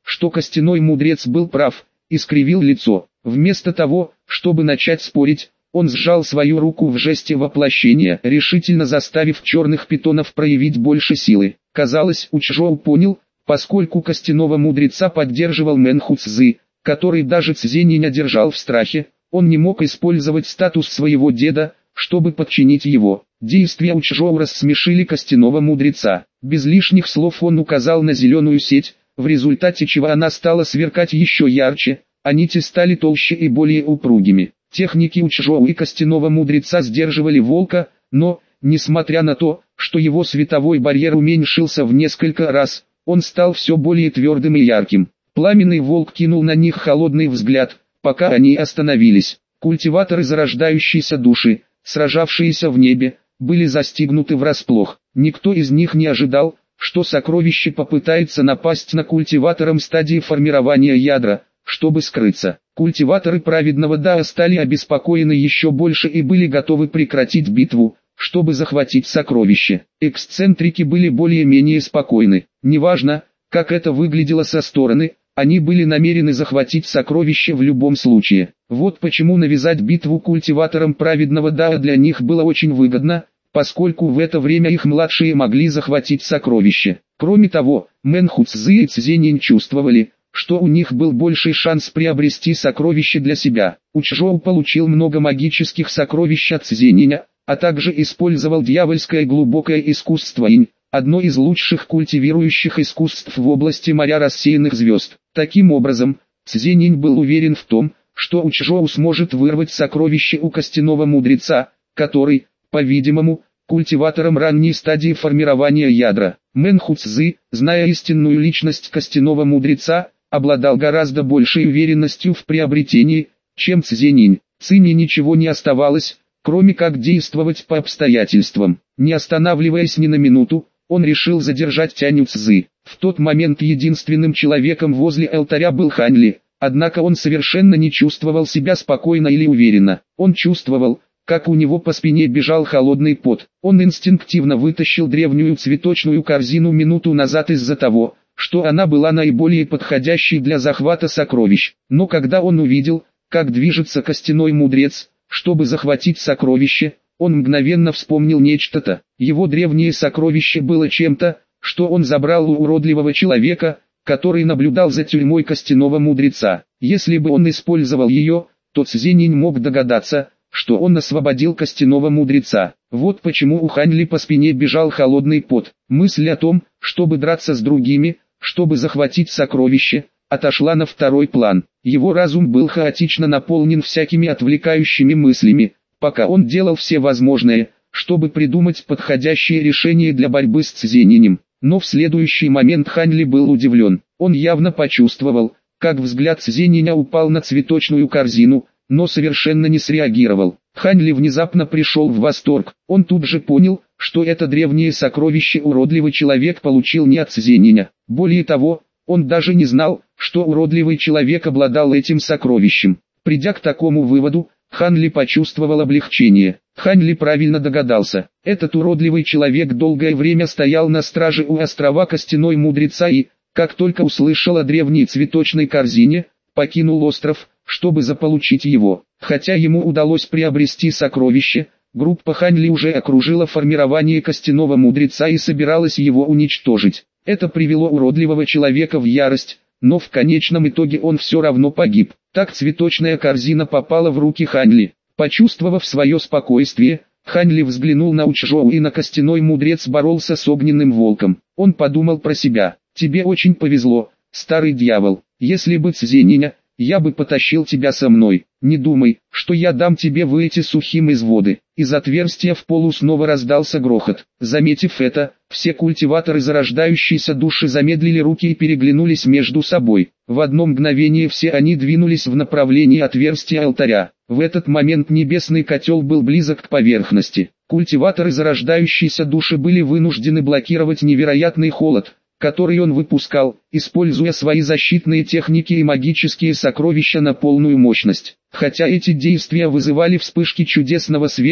что костяной мудрец был прав, и скривил лицо. Вместо того, чтобы начать спорить, он сжал свою руку в жесте воплощения, решительно заставив черных питонов проявить больше силы. Казалось, Учжоу понял, поскольку костяного мудреца поддерживал Мэнху Цзы, который даже Цзениня держал в страхе, он не мог использовать статус своего деда, чтобы подчинить его. Действия Учжоу рассмешили костяного мудреца. Без лишних слов он указал на зеленую сеть, в результате чего она стала сверкать еще ярче, а нити стали толще и более упругими. Техники Учжоу и костяного мудреца сдерживали волка, но, несмотря на то, что его световой барьер уменьшился в несколько раз, он стал все более твердым и ярким. Пламенный волк кинул на них холодный взгляд, пока они остановились. Культиваторы зарождающейся души, сражавшиеся в небе, были застигнуты врасплох. Никто из них не ожидал, что сокровище попытается напасть на культиватором стадии формирования ядра, чтобы скрыться. Культиваторы праведного Дао стали обеспокоены еще больше и были готовы прекратить битву, чтобы захватить сокровище. Эксцентрики были более-менее спокойны. Неважно, как это выглядело со стороны, они были намерены захватить сокровище в любом случае. Вот почему навязать битву культиваторам праведного Дао для них было очень выгодно, поскольку в это время их младшие могли захватить сокровище. Кроме того, Мэнху Цзы и Цзенин чувствовали, что у них был больший шанс приобрести сокровище для себя. Учжоу получил много магических сокровищ от Цзениня, а также использовал дьявольское глубокое искусство инь, одно из лучших культивирующих искусств в области моря рассеянных звезд. Таким образом, Цзенин был уверен в том, что Учжоу сможет вырвать сокровище у костяного мудреца, который, по-видимому, культиватором ранней стадии формирования ядра. Мэнху Цзы, зная истинную личность костяного мудреца, обладал гораздо большей уверенностью в приобретении, чем Цзенин. Цине ничего не оставалось, кроме как действовать по обстоятельствам. Не останавливаясь ни на минуту, он решил задержать Тяню Цзы. В тот момент единственным человеком возле алтаря был Хань Ли, однако он совершенно не чувствовал себя спокойно или уверенно. Он чувствовал, как у него по спине бежал холодный пот. Он инстинктивно вытащил древнюю цветочную корзину минуту назад из-за того, что она была наиболее подходящей для захвата сокровищ. Но когда он увидел, как движется костяной мудрец, чтобы захватить сокровище, он мгновенно вспомнил нечто-то. Его древнее сокровище было чем-то, что он забрал у уродливого человека, который наблюдал за тюрьмой костяного мудреца. Если бы он использовал ее, то Цзенин мог догадаться, что он освободил костяного мудреца. Вот почему у Хань Ли по спине бежал холодный пот. Мысль о том, чтобы драться с другими, чтобы захватить сокровище, отошла на второй план. Его разум был хаотично наполнен всякими отвлекающими мыслями, пока он делал все возможное, чтобы придумать подходящее решение для борьбы с Цзениным. Но в следующий момент Хань Ли был удивлен. Он явно почувствовал, как взгляд Цзениня упал на цветочную корзину, но совершенно не среагировал. Хань Ли внезапно пришел в восторг. Он тут же понял, что это древнее сокровище уродливый человек получил не от Цзениня. Более того, он даже не знал, что уродливый человек обладал этим сокровищем. Придя к такому выводу, Хань Ли почувствовал облегчение. Хань Ли правильно догадался. Этот уродливый человек долгое время стоял на страже у острова Костяной Мудреца и, как только услышал о древней цветочной корзине, покинул остров, чтобы заполучить его. Хотя ему удалось приобрести сокровище, группа Хань Ли уже окружила формирование Костяного Мудреца и собиралась его уничтожить. Это привело уродливого человека в ярость, но в конечном итоге он все равно погиб. Так цветочная корзина попала в руки Хань Ли. Почувствовав свое спокойствие, Хань Ли взглянул на Учжоу, и на Костяной Мудрец боролся с огненным волком. Он подумал про себя: «Тебе очень повезло, старый дьявол. Если бы Цзениня, я бы потащил тебя со мной. Не думай, что я дам тебе выйти сухим из воды». Из отверстия в полу снова раздался грохот. Заметив это, все культиваторы зарождающейся души замедлили руки и переглянулись между собой. В одно мгновение все они двинулись в направлении отверстия алтаря. В этот момент небесный котел был близок к поверхности. Культиваторы зарождающейся души были вынуждены блокировать невероятный холод, который он выпускал, используя свои защитные техники и магические сокровища на полную мощность. Хотя эти действия вызывали вспышки чудесного света,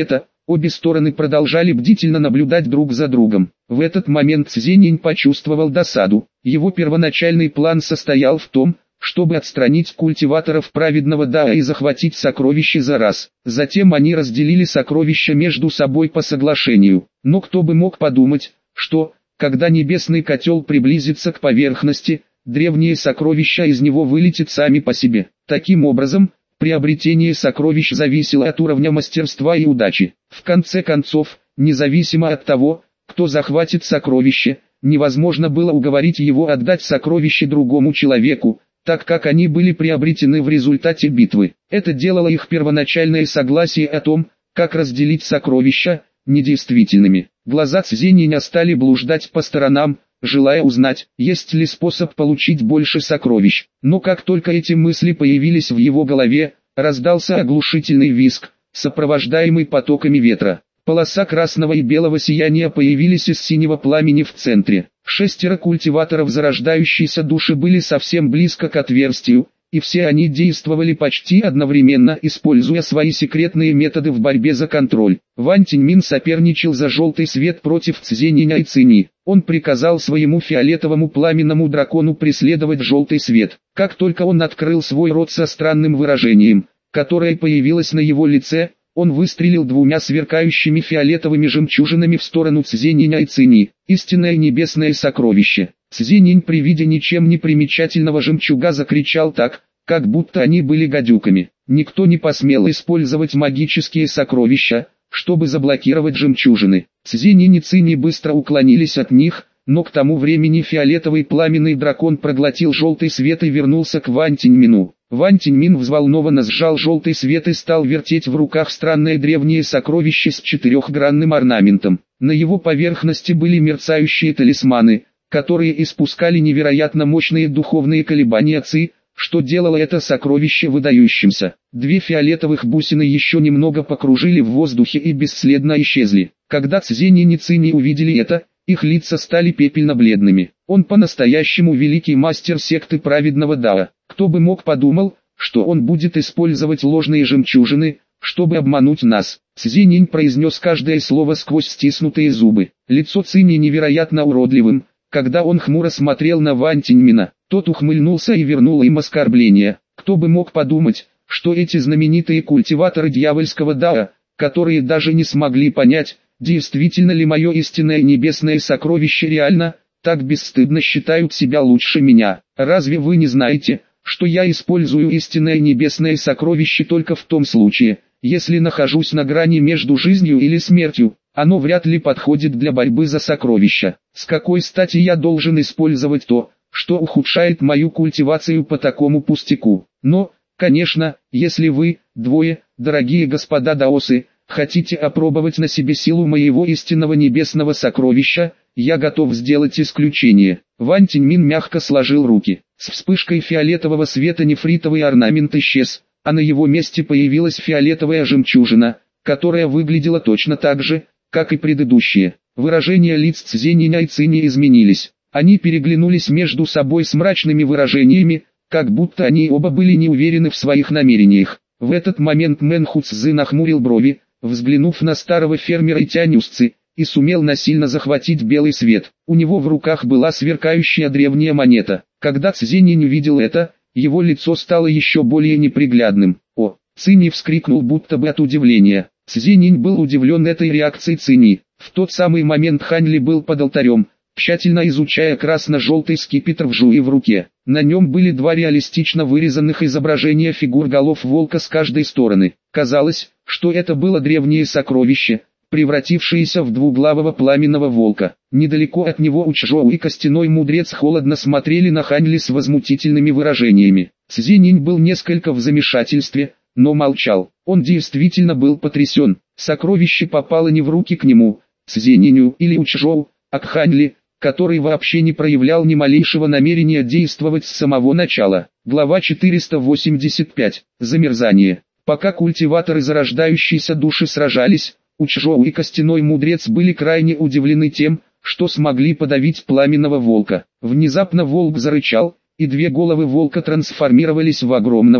Обе стороны продолжали бдительно наблюдать друг за другом. В этот момент Цзиньнь почувствовал досаду. Его первоначальный план состоял в том, чтобы отстранить культиваторов праведного Дао и захватить сокровища за раз. Затем они разделили сокровища между собой по соглашению. Но кто бы мог подумать, что, когда небесный котел приблизится к поверхности, древние сокровища из него вылетят сами по себе. Таким образом, приобретение сокровищ зависело от уровня мастерства и удачи. В конце концов, независимо от того, кто захватит сокровище, невозможно было уговорить его отдать сокровище другому человеку, так как они были приобретены в результате битвы. Это делало их первоначальное согласие о том, как разделить сокровища, недействительными. Глаза Цзиньня стали блуждать по сторонам, желая узнать, есть ли способ получить больше сокровищ. Но как только эти мысли появились в его голове, раздался оглушительный визг, сопровождаемый потоками ветра. Полоса красного и белого сияния появились из синего пламени в центре. 6 культиваторов зарождающейся души были совсем близко к отверстию, и все они действовали почти одновременно, используя свои секретные методы в борьбе за контроль. Ван Тиньмин соперничал за желтый свет против Цзиньня и Цини. Он приказал своему фиолетовому пламенному дракону преследовать желтый свет. Как только он открыл свой рот со странным выражением, которое появилось на его лице, он выстрелил 2 сверкающими фиолетовыми жемчужинами в сторону Цзиньня и Цини. Истинное небесное сокровище. Цзиньнь при виде ничем не примечательного жемчуга закричал так, как будто они были гадюками. Никто не посмел использовать магические сокровища, чтобы заблокировать жемчужины. Цзиньнь и Цини быстро уклонились от них, но к тому времени фиолетовый пламенный дракон проглотил желтый свет и вернулся к Ван Тиньмину. Ван Тиньмин взволнованно сжал желтый свет и стал вертеть в руках странное древнее сокровище с 4-гранным орнаментом. На его поверхности были мерцающие талисманы, которые испускали невероятно мощные духовные колебания ци, что делало это сокровище выдающимся. 2 фиолетовых бусины еще немного покружили в воздухе и бесследно исчезли. Когда Цзиньнь и Цини увидели это, их лица стали пепельно-бледными. Он по-настоящему великий мастер секты праведного Дао. Кто бы мог подумал, что он будет использовать ложные жемчужины, чтобы обмануть нас. Цзиньнь произнес каждое слово сквозь стиснутые зубы. Лицо Цини невероятно уродливым, когда он хмуро смотрел на Ван Тиньмина. Тот ухмыльнулся и вернул им оскорбление. Кто бы мог подумать, что эти знаменитые культиваторы дьявольского Дао, которые даже не смогли понять, действительно ли мое истинное небесное сокровище реально, так бесстыдно считают себя лучше меня. Разве вы не знаете, что я использую истинное небесное сокровище только в том случае, если нахожусь на грани между жизнью или смертью? Оно вряд ли подходит для борьбы за сокровища. С какой стати я должен использовать то, что ухудшает мою культивацию по такому пустяку? Но, конечно, если вы, двое, дорогие господа даосы, хотите опробовать на себе силу моего истинного небесного сокровища, я готов сделать исключение. Ван Тиньмин мягко сложил руки. С вспышкой фиолетового света нефритовый орнамент исчез, а на его месте появилась фиолетовая жемчужина, которая выглядела точно так же, как и предыдущие. Выражения лиц Цзиньня и Цини изменились. Они переглянулись между собой с мрачными выражениями, как будто они оба были не уверены в своих намерениях. В этот момент Мэн Хуцзы нахмурил брови, взглянув на старого фермера Тянюсцы, и сумел насильно захватить белый свет. У него в руках была сверкающая древняя монета. Когда Цзиньнь увидел это, его лицо стало еще более неприглядным. «О!» Цини вскрикнул будто бы от удивления. Цзиньнь был удивлен этой реакцией Цини. В тот самый момент Хань Ли был под алтарем, тщательно изучая красно-желтый скипетр в жуи в руке. На нем были 2 реалистично вырезанных изображения фигур голов волка с каждой стороны. Казалось, что это было древнее сокровище, превратившееся в двуглавого пламенного волка. Недалеко от него Учжоу и костяной мудрец холодно смотрели на Хань Ли с возмутительными выражениями. Цзиньнь был несколько в замешательстве, но молчал. Он действительно был потрясен. Сокровище попало не в руки к нему, Цзиньню или Учжоу, а к Хань Ли, который вообще не проявлял ни малейшего намерения действовать с самого начала. Глава 485. Замерзание. Пока культиваторы зарождающейся души сражались, Учжоу и костяной мудрец были крайне удивлены тем, что смогли подавить пламенного волка. Внезапно волк зарычал, и 2 головы волка трансформировались в огромного,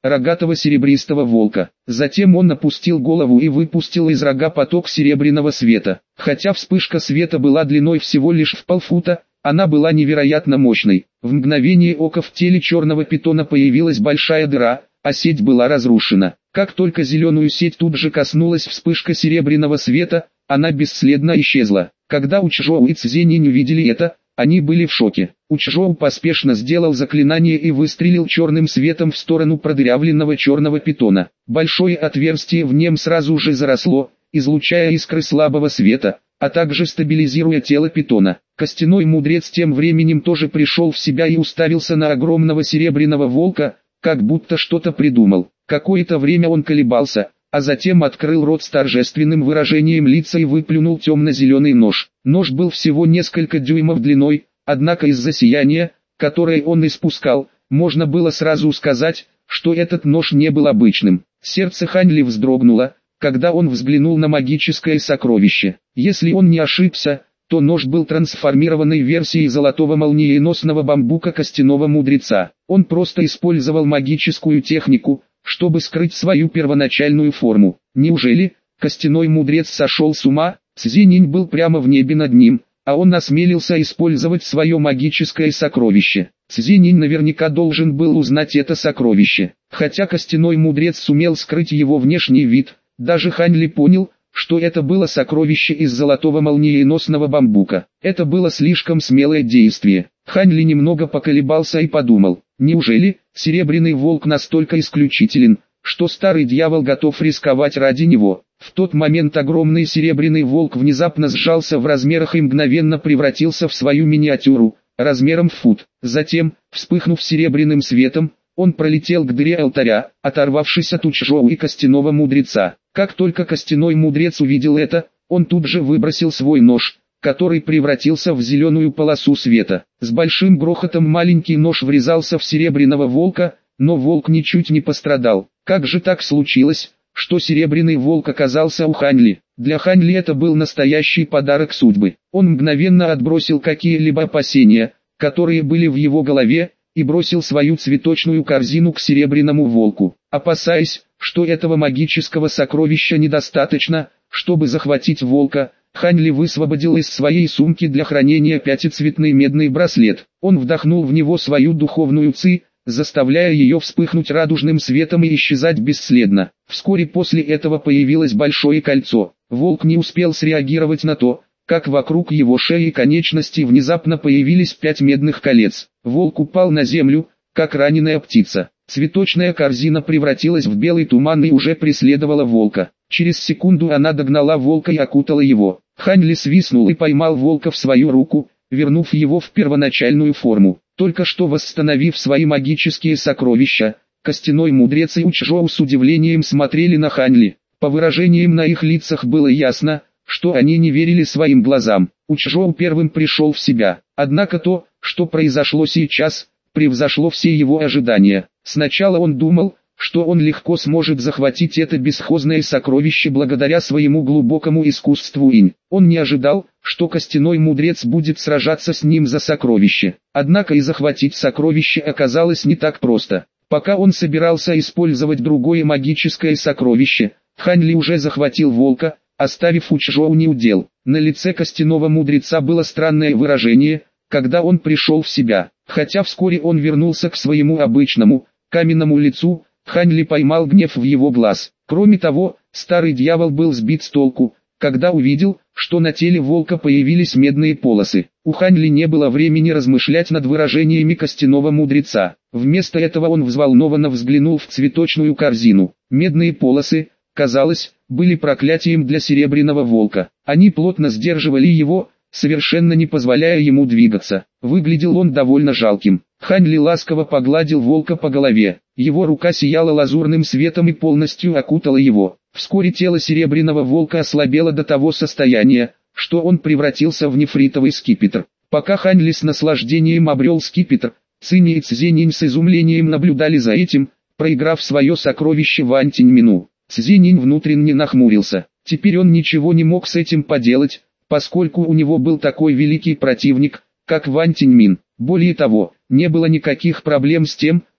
рогатого серебристого волка. Затем он опустил голову и выпустил из рога поток серебряного света. Хотя вспышка света была длиной всего лишь в полфута, она была невероятно мощной. В мгновение ока в теле черного питона появилась большая дыра, а сеть была разрушена. Как только зеленую сеть тут же коснулась вспышка серебряного света, она бесследно исчезла. Когда Учжоу и Цзиньнинь увидели это, они были в шоке. Учжоу поспешно сделал заклинание и выстрелил черным светом в сторону продырявленного черного питона. Большое отверстие в нем сразу же заросло, излучая искры слабого света, а также стабилизируя тело питона. Костяной мудрец тем временем тоже пришел в себя и уставился на огромного серебряного волка, как будто что-то придумал. Какое-то время он колебался, а затем открыл рот с торжественным выражением лица и выплюнул темно-зеленый нож. Нож был всего несколько дюймов длиной, однако из-за сияния, которое он испускал, можно было сразу сказать, что этот нож не был обычным. Сердце Хань Ли вздрогнуло, когда он взглянул на магическое сокровище. Если он не ошибся, то нож был трансформированной версией золотого молниеносного бамбука костяного мудреца. Он просто использовал магическую технику, чтобы скрыть свою первоначальную форму. Неужели костяной мудрец сошел с ума? Цзиньнинь был прямо в небе над ним, а он осмелился использовать свое магическое сокровище. Цзиньнинь наверняка должен был узнать это сокровище. Хотя костяной мудрец сумел скрыть его внешний вид, даже Хань Ли понял, что это было сокровище из золотого молниеносного бамбука. Это было слишком смелое действие. Хань Ли немного поколебался и подумал, неужели серебряный волк настолько исключителен, что старый дьявол готов рисковать ради него? В тот момент огромный серебряный волк внезапно сжался в размерах и мгновенно превратился в свою миниатюру, размером в фут. Затем, вспыхнув серебряным светом, он пролетел к дыре алтаря, оторвавшись от Учжоу и костяного мудреца. Как только костяной мудрец увидел это, он тут же выбросил свой нож, который превратился в зеленую полосу света. С большим грохотом маленький нож врезался в серебряного волка, но волк ничуть не пострадал. Как же так случилось, что серебряный волк оказался у Хань Ли? Для Хань Ли это был настоящий подарок судьбы. Он мгновенно отбросил какие-либо опасения, которые были в его голове, и бросил свою цветочную корзину к серебряному волку. Опасаясь, что этого магического сокровища недостаточно, чтобы захватить волка, Хань Ли высвободил из своей сумки для хранения пятицветный медный браслет. Он вдохнул в него свою духовную ци, заставляя ее вспыхнуть радужным светом и исчезать бесследно. Вскоре после этого появилось большое кольцо. Волк не успел среагировать на то, как вокруг его шеи и конечностей внезапно появились 5 медных колец. Волк упал на землю, как раненая птица. Цветочная корзина превратилась в белый туман и уже преследовала волка. Через секунду она догнала волка и окутала его. Хань Ли свистнул и поймал волка в свою руку, вернув его в первоначальную форму. Только что восстановив свои магические сокровища, костяной мудрец и Учжоу с удивлением смотрели на Хань Ли. По выражениям на их лицах было ясно, что они не верили своим глазам. Учжоу первым пришел в себя. Однако то, что произошло сейчас, превзошло все его ожидания. Сначала он думал, что он легко сможет захватить это бесхозное сокровище благодаря своему глубокому искусству инь. Он не ожидал, что костяной мудрец будет сражаться с ним за сокровище. Однако и захватить сокровище оказалось не так просто. Пока он собирался использовать другое магическое сокровище, Хань Ли уже захватил волка, оставив Учжоу неудел. На лице костяного мудреца было странное выражение, когда он пришел в себя. Хотя вскоре он вернулся к своему обычному, каменному лицу, Хань Ли поймал гнев в его глаз. Кроме того, старый дьявол был сбит с толку, когда увидел, что на теле волка появились медные полосы. У Хань Ли не было времени размышлять над выражениями костяного мудреца. Вместо этого он взволнованно взглянул в цветочную корзину. Медные полосы, казалось, были проклятием для серебряного волка. Они плотно сдерживали его, совершенно не позволяя ему двигаться. Выглядел он довольно жалким. Хань Ли ласково погладил волка по голове. Его рука сияла лазурным светом и полностью окутала его. Вскоре тело серебряного волка ослабело до того состояния, что он превратился в нефритовый скипетр. Пока Хань Ли с наслаждением обрел скипетр, Цинь и Цзиньнинь с изумлением наблюдали за этим, проиграв свое сокровище Вань Тиньмину. Цзиньнинь внутренне нахмурился. Теперь он ничего не мог с этим поделать, поскольку у него был такой великий противник, как Вань Тиньмин. Более того, не было никаких проблем с тем,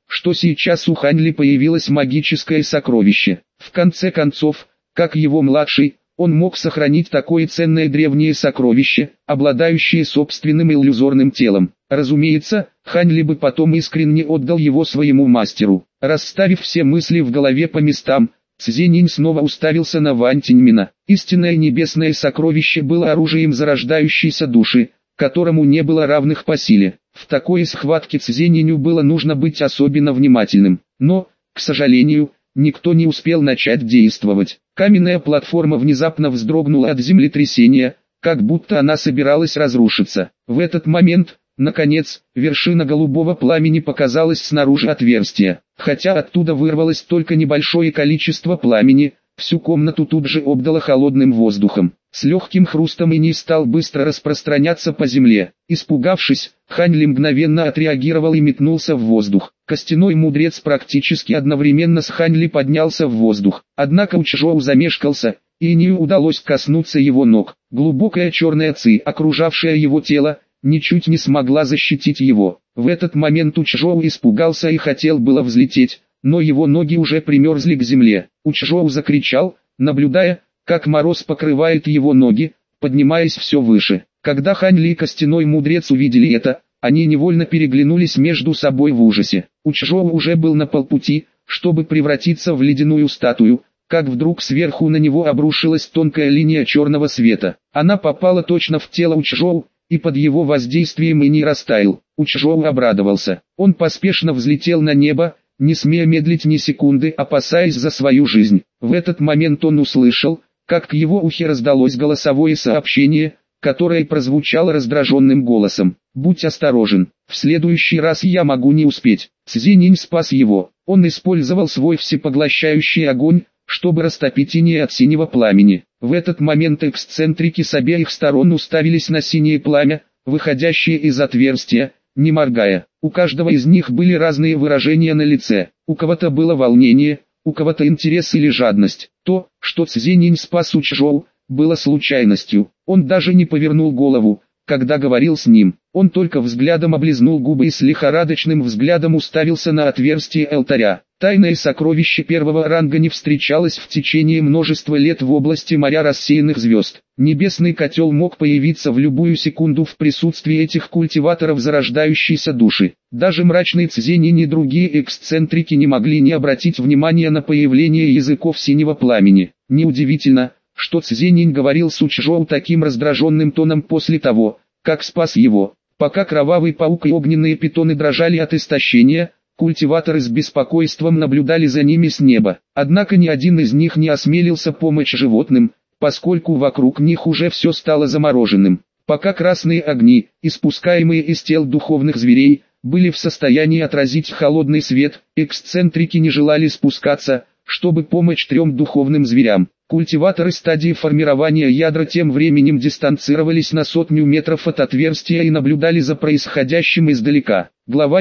что сейчас у Ханьли появилось магическое сокровище. В конце концов, как его младший, он мог сохранить такое ценное древнее сокровище, обладающее собственным иллюзорным телом. Разумеется, Ханьли бы потом искренне отдал его своему мастеру. Расставив все мысли в голове по местам, Цзиньнин снова уставился на Вань Тиньмина. Истинное небесное сокровище было оружием зарождающейся души, которому не было равных по силе. В такой схватке Цзиньниню было нужно быть особенно внимательным. Но, к сожалению, никто не успел начать действовать. Каменная платформа внезапно вздрогнула от землетрясения, как будто она собиралась разрушиться. В этот момент, наконец, вершина голубого пламени показалась снаружи отверстия. Хотя оттуда вырвалось только небольшое количество пламени, всю комнату тут же обдало холодным воздухом. С легким хрустом иней стал быстро распространяться по земле. Испугавшись, Ханьли мгновенно отреагировал и метнулся в воздух. Костяной мудрец практически одновременно с Ханьли поднялся в воздух. Однако Учжоу замешкался, и инею удалось коснуться его ног. Глубокая черная ци, окружавшая его тело, ничуть не смогла защитить его. В этот момент Учжоу испугался и хотел было взлететь, но его ноги уже примерзли к земле. Учжоу закричал, наблюдая, как мороз покрывает его ноги, поднимаясь все выше. Когда Ханьли и Костяной мудрец увидели это, они невольно переглянулись между собой в ужасе. Учжоу уже был на полпути, чтобы превратиться в ледяную статую, как вдруг сверху на него обрушилась тонкая линия черного света. Она попала точно в тело Учжоу, и под его воздействием иней растаял. Учжоу обрадовался. Он поспешно взлетел на небо, не смея медлить ни секунды, опасаясь за свою жизнь. В этот момент он услышал, как к его ухе раздалось голосовое сообщение, которое прозвучало раздраженным голосом. «Будь осторожен, в следующий раз я могу не успеть». Цзиньнин спас его. Он использовал свой всепоглощающий огонь, чтобы растопить иней от синего пламени. В этот момент эксцентрики с обеих сторон уставились на синее пламя, выходящее из отверстия, не моргая. У каждого из них были разные выражения на лице. У кого-то было волнение, у кого-то интерес или жадность. То, что Цзиньнин спас Учжоу, было случайностью. Он даже не повернул голову, когда говорил с ним. Он только взглядом облизнул губы и с лихорадочным взглядом уставился на отверстие алтаря. Тайное сокровище первого ранга не встречалось в течение множества лет в области моря рассеянных звезд. Небесный котел мог появиться в любую секунду в присутствии этих культиваторов зарождающейся души. Даже мрачный Цзиньнин и другие эксцентрики не могли не обратить внимания на появление языков синего пламени. Неудивительно, что Цзиньнин говорил с Учжоу таким раздраженным тоном после того, как спас его. Пока кровавый паук и огненные питоны дрожали от истощения, культиваторы с беспокойством наблюдали за ними с неба. Однако ни один из них не осмелился помочь животным, поскольку вокруг них уже все стало замороженным. Пока красные огни, испускаемые из тел духовных зверей, были в состоянии отразить холодный свет, эксцентрики не желали спускаться, чтобы помочь трем духовным зверям. Культиваторы стадии формирования ядра тем временем дистанцировались на 100 метров от отверстия и наблюдали за происходящим издалека. Глава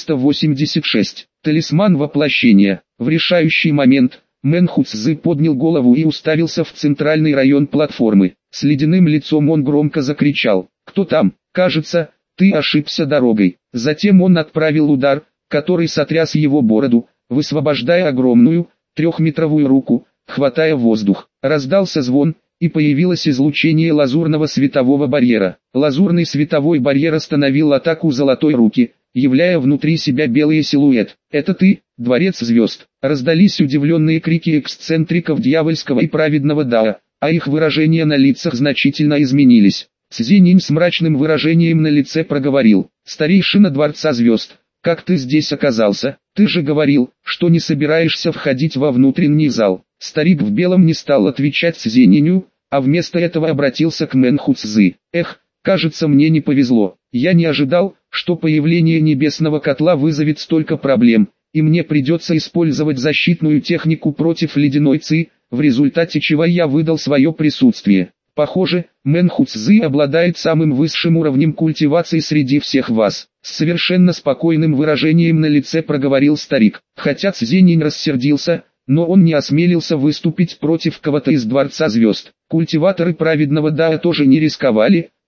486. Талисман воплощения. В решающий момент, Мэнху Цзы поднял голову и уставился в центральный район платформы. С ледяным лицом он громко закричал: «Кто там? Кажется, ты ошибся дорогой». Затем он отправил удар, который сотряс его бороду, высвобождая огромную, 3-метровую руку, хватая воздух. Раздался звон, и появилось излучение лазурного светового барьера. Лазурный световой барьер остановил атаку золотой руки, являя внутри себя белый силуэт. «Это ты, дворец звезд!» Раздались удивленные крики эксцентриков дьявольского и праведного Дао, а их выражения на лицах значительно изменились. Цзиньнин с мрачным выражением на лице проговорил: «Старейшина дворца звезд, как ты здесь оказался? Ты же говорил, что не собираешься входить во внутренний зал». Старик в белом не стал отвечать Цзиньниню, а вместо этого обратился к Мэнху Цзы. «Эх, кажется, мне не повезло. Я не ожидал, что появление небесного котла вызовет столько проблем, и мне придется использовать защитную технику против ледяной ци, в результате чего я выдал свое присутствие. Похоже, Мэнху Цзы обладает самым высшим уровнем культивации среди всех вас». С совершенно спокойным выражением на лице проговорил старик. Хотя Цзиньнин рассердился, но он не осмелился выступить против кого-то из Дворца Звезд. Культиваторы праведного Дао тоже не рисковали,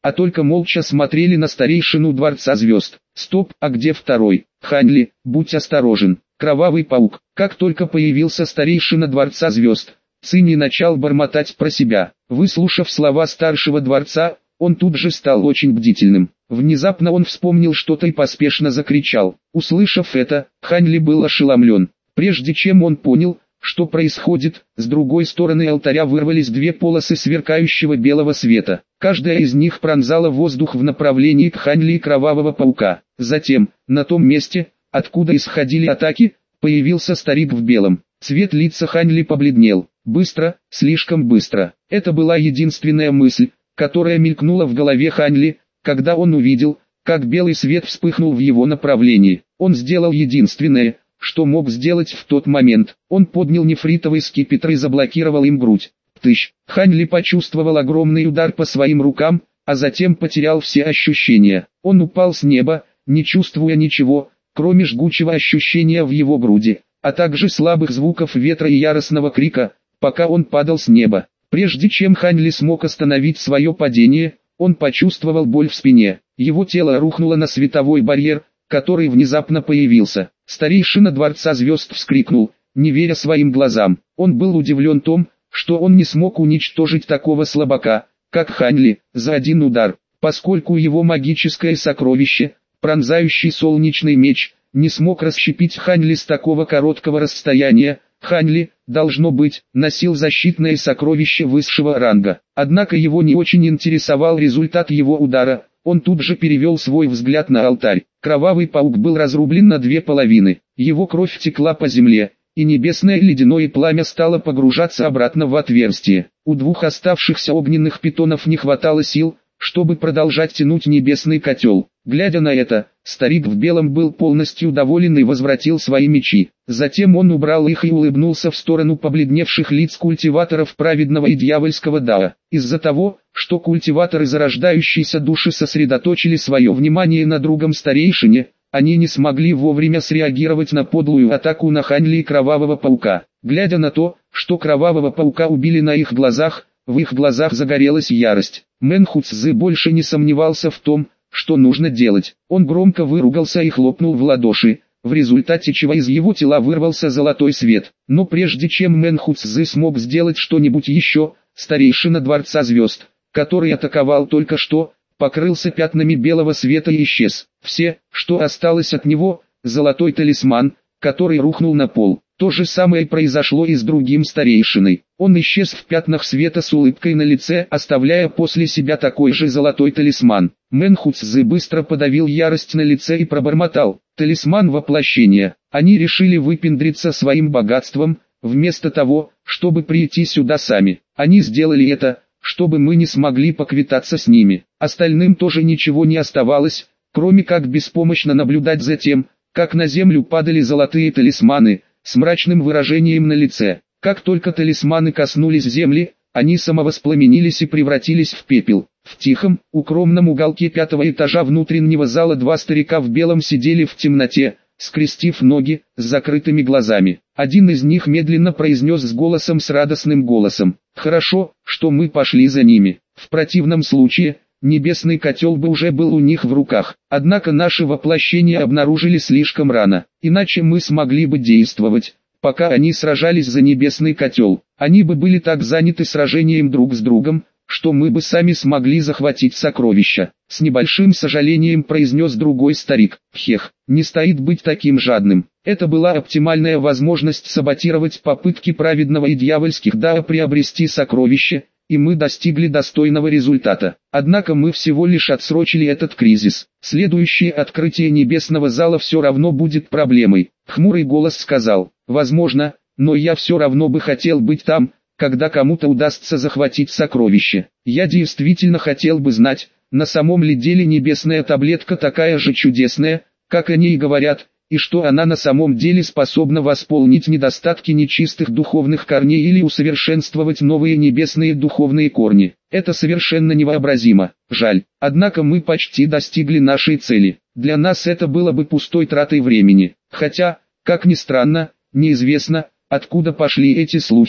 а только молча смотрели на старейшину Дворца Звезд. Стоп, а где второй? Ханли, будь осторожен. Кровавый паук. Как только появился старейшина Дворца Звезд, Цинь начал бормотать про себя. Выслушав слова старшего дворца, он тут же стал очень бдительным. Внезапно он вспомнил что-то и поспешно закричал. Услышав это, Ханли был ошеломлен. Прежде чем он понял, что происходит, с другой стороны алтаря вырвались две полосы сверкающего белого света. Каждая из них пронзала воздух в направлении к Ханли и Кровавого Паука. Затем, на том месте, откуда исходили атаки, появился старик в белом. Цвет лица Ханли побледнел. Быстро, слишком быстро. Это была единственная мысль, которая мелькнула в голове Ханли, когда он увидел, как белый свет вспыхнул в его направлении. Он сделал единственное, что мог сделать в тот момент. Он поднял нефритовый скипетр и заблокировал им грудь. Тыщ! Ханли почувствовал огромный удар по своим рукам, а затем потерял все ощущения. Он упал с неба, не чувствуя ничего, кроме жгучего ощущения в его груди, а также слабых звуков ветра и яростного крика, пока он падал с неба. Прежде чем Ханли смог остановить свое падение, он почувствовал боль в спине. Его тело рухнуло на световой барьер, который внезапно появился. Старейшина Дворца Звезд вскрикнул, не веря своим глазам. Он был удивлен том, что он не смог уничтожить такого слабака, как Ханли, за один удар, поскольку его магическое сокровище, пронзающий солнечный меч, не смог расщепить Ханли с такого короткого расстояния. Ханли, должно быть, носил защитное сокровище высшего ранга. Однако его не очень интересовал результат его удара, он тут же перевел свой взгляд на алтарь. Кровавый паук был разрублен на две половины, его кровь текла по земле, и небесное ледяное пламя стало погружаться обратно в отверстие. У двух оставшихся огненных питонов не хватало сил, чтобы продолжать тянуть небесный котел. Глядя на это, старик в белом был полностью доволен и возвратил свои мечи. Затем он убрал их и улыбнулся в сторону побледневших лиц культиваторов праведного и дьявольского Дао. Из-за того, что культиваторы зарождающейся души сосредоточили свое внимание на другом старейшине, они не смогли вовремя среагировать на подлую атаку на Ханли и Кровавого Паука. Глядя на то, что Кровавого Паука убили на их глазах, в их глазах загорелась ярость. Мэн Хуцзы больше не сомневался в том, что нужно делать. Он громко выругался и хлопнул в ладоши, в результате чего из его тела вырвался золотой свет. Но прежде чем Мэн Хуцзы смог сделать что-нибудь еще, старейшина Дворца Звезд, который атаковал только что, покрылся пятнами белого света и исчез. Все, что осталось от него, золотой талисман, который рухнул на пол. То же самое произошло и с другим старейшиной. Он исчез в пятнах света с улыбкой на лице, оставляя после себя такой же золотой талисман. Мэн Хуцзы быстро подавил ярость на лице и пробормотал: «Талисман воплощения». Они решили выпендриться своим богатством, вместо того, чтобы прийти сюда сами. Они сделали это, чтобы мы не смогли поквитаться с ними. Остальным тоже ничего не оставалось, кроме как беспомощно наблюдать за тем, как на землю падали золотые талисманы, с мрачным выражением на лице. Как только талисманы коснулись земли, они самовоспламенились и превратились в пепел. В тихом, укромном уголке 5-го этажа внутреннего зала два старика в белом сидели в темноте, скрестив ноги, с закрытыми глазами. Один из них медленно произнес с радостным голосом: «Хорошо, что мы пошли за ними. В противном случае, небесный котел бы уже был у них в руках. Однако наше воплощение обнаружили слишком рано, иначе мы смогли бы действовать, пока они сражались за небесный котел. Они бы были так заняты сражением друг с другом, что мы бы сами смогли захватить сокровища». С небольшим сожалением произнес другой старик: «Хех, не стоит быть таким жадным». Это была оптимальная возможность саботировать попытки праведного и дьявольских Дао приобрести сокровища, и мы достигли достойного результата. Однако мы всего лишь отсрочили этот кризис. Следующее открытие небесного зала все равно будет проблемой. Хмурый голос сказал: «Возможно, но я все равно бы хотел быть там, когда кому-то удастся захватить сокровище. Я действительно хотел бы знать, на самом ли деле небесная таблетка такая же чудесная, как они и говорят, и что она на самом деле способна восполнить недостатки нечистых духовных корней или усовершенствовать новые небесные духовные корни. Это совершенно невообразимо. Жаль. Однако мы почти достигли нашей цели. Для нас это было бы пустой тратой времени. Хотя, как ни странно, неизвестно, откуда пошли эти слухи,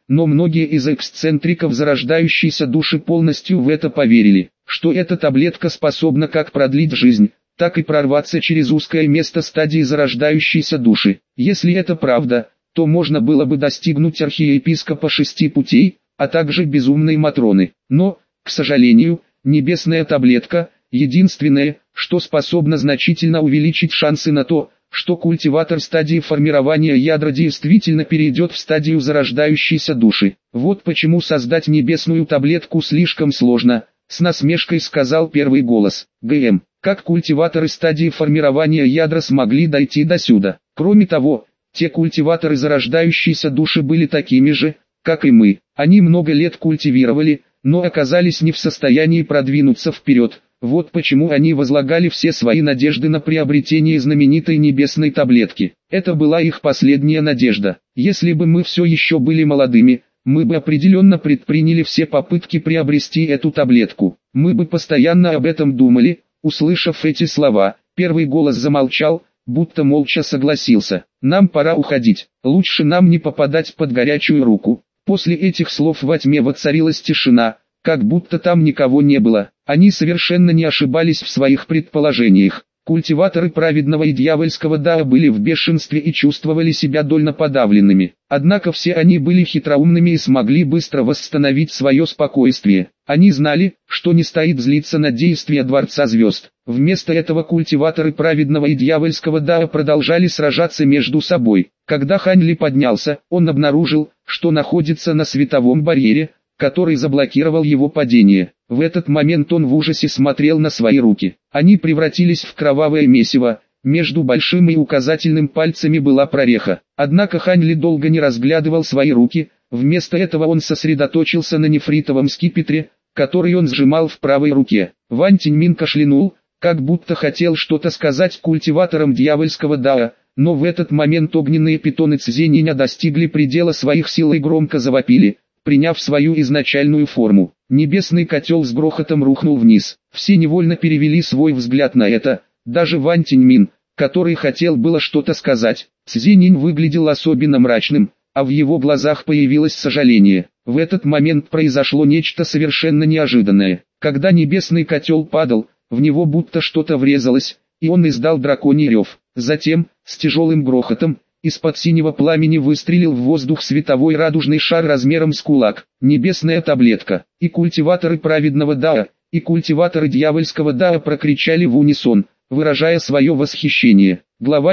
но многие из эксцентриков зарождающейся души полностью в это поверили, что эта таблетка способна как продлить жизнь, так и прорваться через узкое место стадии зарождающейся души. Если это правда, то можно было бы достигнуть архиепископа 6 путей, а также безумной Матроны. Но, к сожалению, небесная таблетка – единственное, что способно значительно увеличить шансы на то, что культиватор стадии формирования ядра действительно перейдет в стадию зарождающейся души. Вот почему создать небесную таблетку слишком сложно, с насмешкой сказал первый голос. ГМ. Как культиваторы стадии формирования ядра смогли дойти до сюда? Кроме того, те культиваторы зарождающейся души были такими же, как и мы. Они много лет культивировали, но оказались не в состоянии продвинуться вперед. Вот почему они возлагали все свои надежды на приобретение знаменитой небесной таблетки. Это была их последняя надежда. Если бы мы все еще были молодыми, мы бы определенно предприняли все попытки приобрести эту таблетку. Мы бы постоянно об этом думали. Услышав эти слова, первый голос замолчал, будто молча согласился. Нам пора уходить. Лучше нам не попадать под горячую руку. После этих слов во тьме воцарилась тишина, как будто там никого не было. Они совершенно не ошибались в своих предположениях. Культиваторы праведного и дьявольского Дао были в бешенстве и чувствовали себя дольно подавленными. Однако все они были хитроумными и смогли быстро восстановить свое спокойствие. Они знали, что не стоит злиться на действия Дворца Звезд. Вместо этого культиваторы праведного и дьявольского Дао продолжали сражаться между собой. Когда Хань Ли поднялся, он обнаружил, что находится на световом барьере, который заблокировал его падение. В этот момент он в ужасе смотрел на свои руки. Они превратились в кровавое месиво, между большим и указательным пальцами была прореха. Однако Хань Ли долго не разглядывал свои руки, вместо этого он сосредоточился на нефритовом скипетре, который он сжимал в правой руке. Ван Тиньмин кашлянул, как будто хотел что-то сказать культиваторам дьявольского Дао, но в этот момент огненные питоны Цзениня достигли предела своих сил и громко завопили, приняв свою изначальную форму. Небесный котел с грохотом рухнул вниз. Все невольно перевели свой взгляд на это, даже Ван Тиньмин, который хотел было что-то сказать. Цзининь выглядел особенно мрачным, а в его глазах появилось сожаление. В этот момент произошло нечто совершенно неожиданное. Когда небесный котел падал, в него будто что-то врезалось, и он издал драконий рев. Затем, с тяжелым грохотом, из-под синего пламени выстрелил в воздух световой радужный шар размером с кулак. Небесная таблетка. И культиваторы праведного Дао, и культиваторы дьявольского Дао прокричали в унисон, выражая свое восхищение. Глава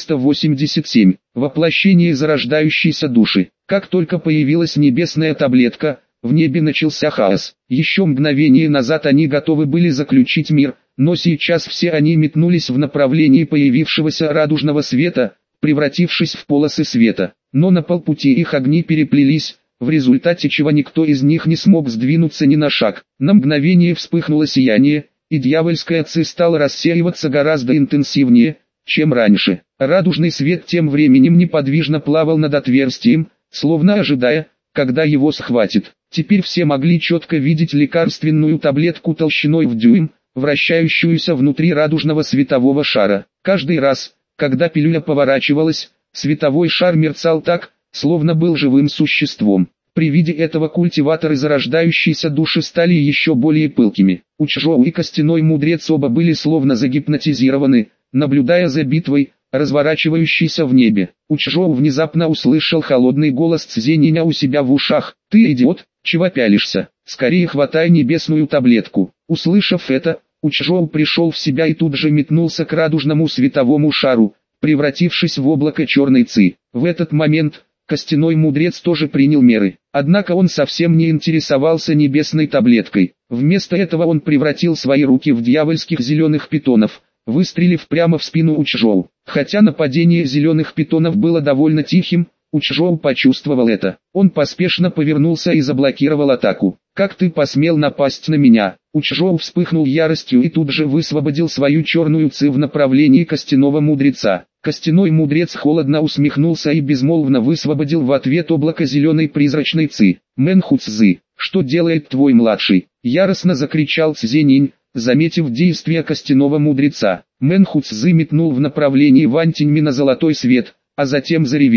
487. Воплощение зарождающейся души. Как только появилась небесная таблетка, в небе начался хаос. Еще мгновение назад они готовы были заключить мир, но сейчас все они метнулись в направлении появившегося радужного света, превратившись в полосы света. Но на полпути их огни переплелись, в результате чего никто из них не смог сдвинуться ни на шаг. На мгновение вспыхнуло сияние, и дьявольская ци стала рассеиваться гораздо интенсивнее, чем раньше. Радужный свет тем временем неподвижно плавал над отверстием, словно ожидая, когда его схватит. Теперь все могли четко видеть лекарственную таблетку толщиной в дюйм, вращающуюся внутри радужного светового шара. Каждый раз, когда пилюля поворачивалась, световой шар мерцал так, словно был живым существом. При виде этого культиваторы зарождающейся души стали еще более пылкими. Учжоу и костяной мудрец оба были словно загипнотизированы, наблюдая за битвой, разворачивающейся в небе. Учжоу внезапно услышал холодный голос Цзениня у себя в ушах. «Ты идиот, чего пялишься? Скорее хватай небесную таблетку». Услышав это, Учжоу пришел в себя и тут же метнулся к радужному световому шару, превратившись в облако черной ци. В этот момент костяной мудрец тоже принял меры. Однако он совсем не интересовался небесной таблеткой. Вместо этого он превратил свои руки в дьявольских зеленых питонов, выстрелив прямо в спину Учжоу. Хотя нападение зеленых питонов было довольно тихим, Учжоу почувствовал это. Он поспешно повернулся и заблокировал атаку. «Как ты посмел напасть на меня?» Учжоу вспыхнул яростью и тут же высвободил свою черную ци в направлении костяного мудреца. Костяной мудрец холодно усмехнулся и безмолвно высвободил в ответ облако зеленой призрачной ци. «Мэнху Цзы, что делает твой младший?» Яростно закричал Цзенинь, заметив действия костяного мудреца. Мэнху Цзы метнул в направлении Ван Тиньмина золотой свет, а затем заревел.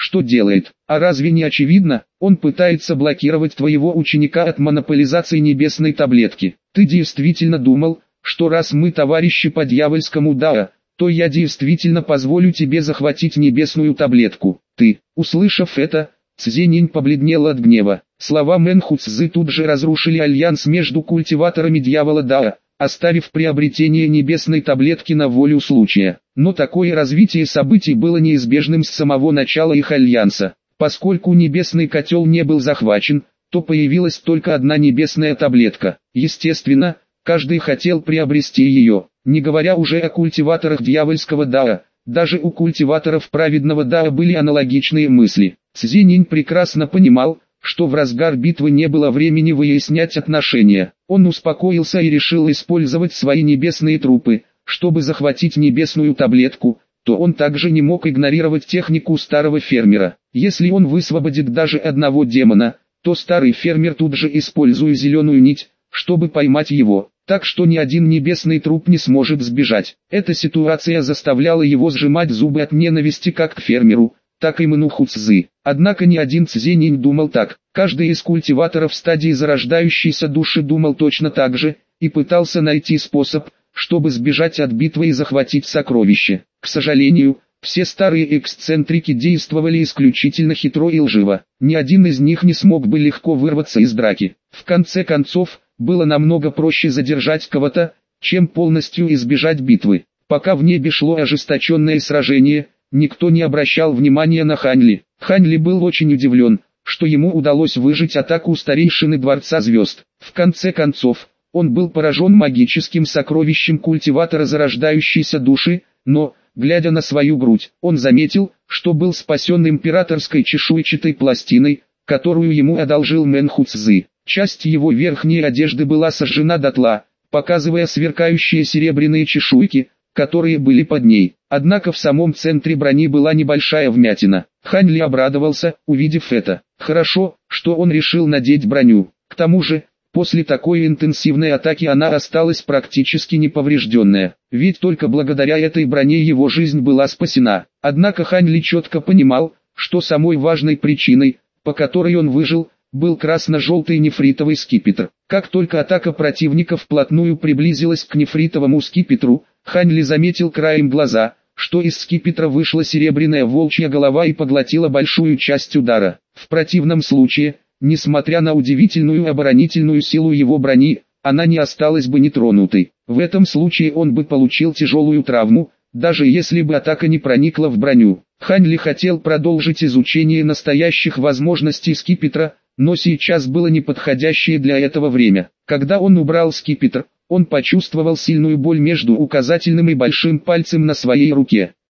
что делает. А разве не очевидно? Он пытается блокировать твоего ученика от монополизации небесной таблетки. Ты действительно думал, что раз мы товарищи по дьявольскому Дао, то я действительно позволю тебе захватить небесную таблетку. Ты, услышав это, Цзиньнь побледнел от гнева. Слова Мэнху Цзы тут же разрушили альянс между культиваторами дьявола Дао, оставив приобретение небесной таблетки на волю случая. Но такое развитие событий было неизбежным с самого начала их альянса. Поскольку небесный котел не был захвачен, то появилась только одна небесная таблетка. Естественно, каждый хотел приобрести ее, не говоря уже о культиваторах дьявольского Дао. Даже у культиваторов праведного Дао были аналогичные мысли. Цзиньнь прекрасно понимал, что в разгар битвы не было времени выяснять отношения. Он успокоился и решил использовать свои небесные трупы, чтобы захватить небесную таблетку. То он также не мог игнорировать технику старого фермера. Если он высвободит даже одного демона, то старый фермер тут же использует зеленую нить, чтобы поймать его, так что ни один небесный труп не сможет сбежать. Эта ситуация заставляла его сжимать зубы от ненависти как к фермеру, так и Мэнху Цзы. Однако ни один Цзиньнь думал так. Каждый из культиваторов стадии зарождающейся души думал точно так же, и пытался найти способ, чтобы сбежать от битвы и захватить сокровище. К сожалению, все старые эксцентрики действовали исключительно хитро и лживо. Ни один из них не смог бы легко вырваться из драки. В конце концов, было намного проще задержать кого-то, чем полностью избежать битвы. Пока в небе шло ожесточенное сражение, никто не обращал внимания на Хань Ли. Хань Ли был очень удивлен, что ему удалось выжить атаку старейшины Дворца Звезд. В конце концов, он был поражен магическим сокровищем культиватора зарождающейся души, но, глядя на свою грудь, он заметил, что был спасен императорской чешуйчатой пластиной, которую ему одолжил Мэнху Цзы. Часть его верхней одежды была сожжена дотла, показывая сверкающие серебряные чешуйки, которые были под ней. Однако в самом центре брони была небольшая вмятина. Хань Ли обрадовался, увидев это. Хорошо, что он решил надеть броню. К тому же, после такой интенсивной атаки она осталась практически неповрежденная. Ведь только благодаря этой броне его жизнь была спасена. Однако Хань Ли четко понимал, что самой важной причиной, по которой он выжил, был красно-желтый нефритовый скипетр. Как только атака противника вплотную приблизилась к нефритовому скипетру, Хань Ли заметил краем глаза, что из скипетра вышла серебряная волчья голова и поглотила большую часть удара. В противном случае, несмотря на удивительную оборонительную силу его брони, она не осталась бы нетронутой. В этом случае он бы получил тяжелую травму, даже если бы атака не проникла в броню. Хань Ли хотел продолжить изучение настоящих возможностей скипетра, но сейчас было неподходящее для этого время. Когда он убрал скипетр, он почувствовал сильную боль между указательным и большим пальцем на своей руке.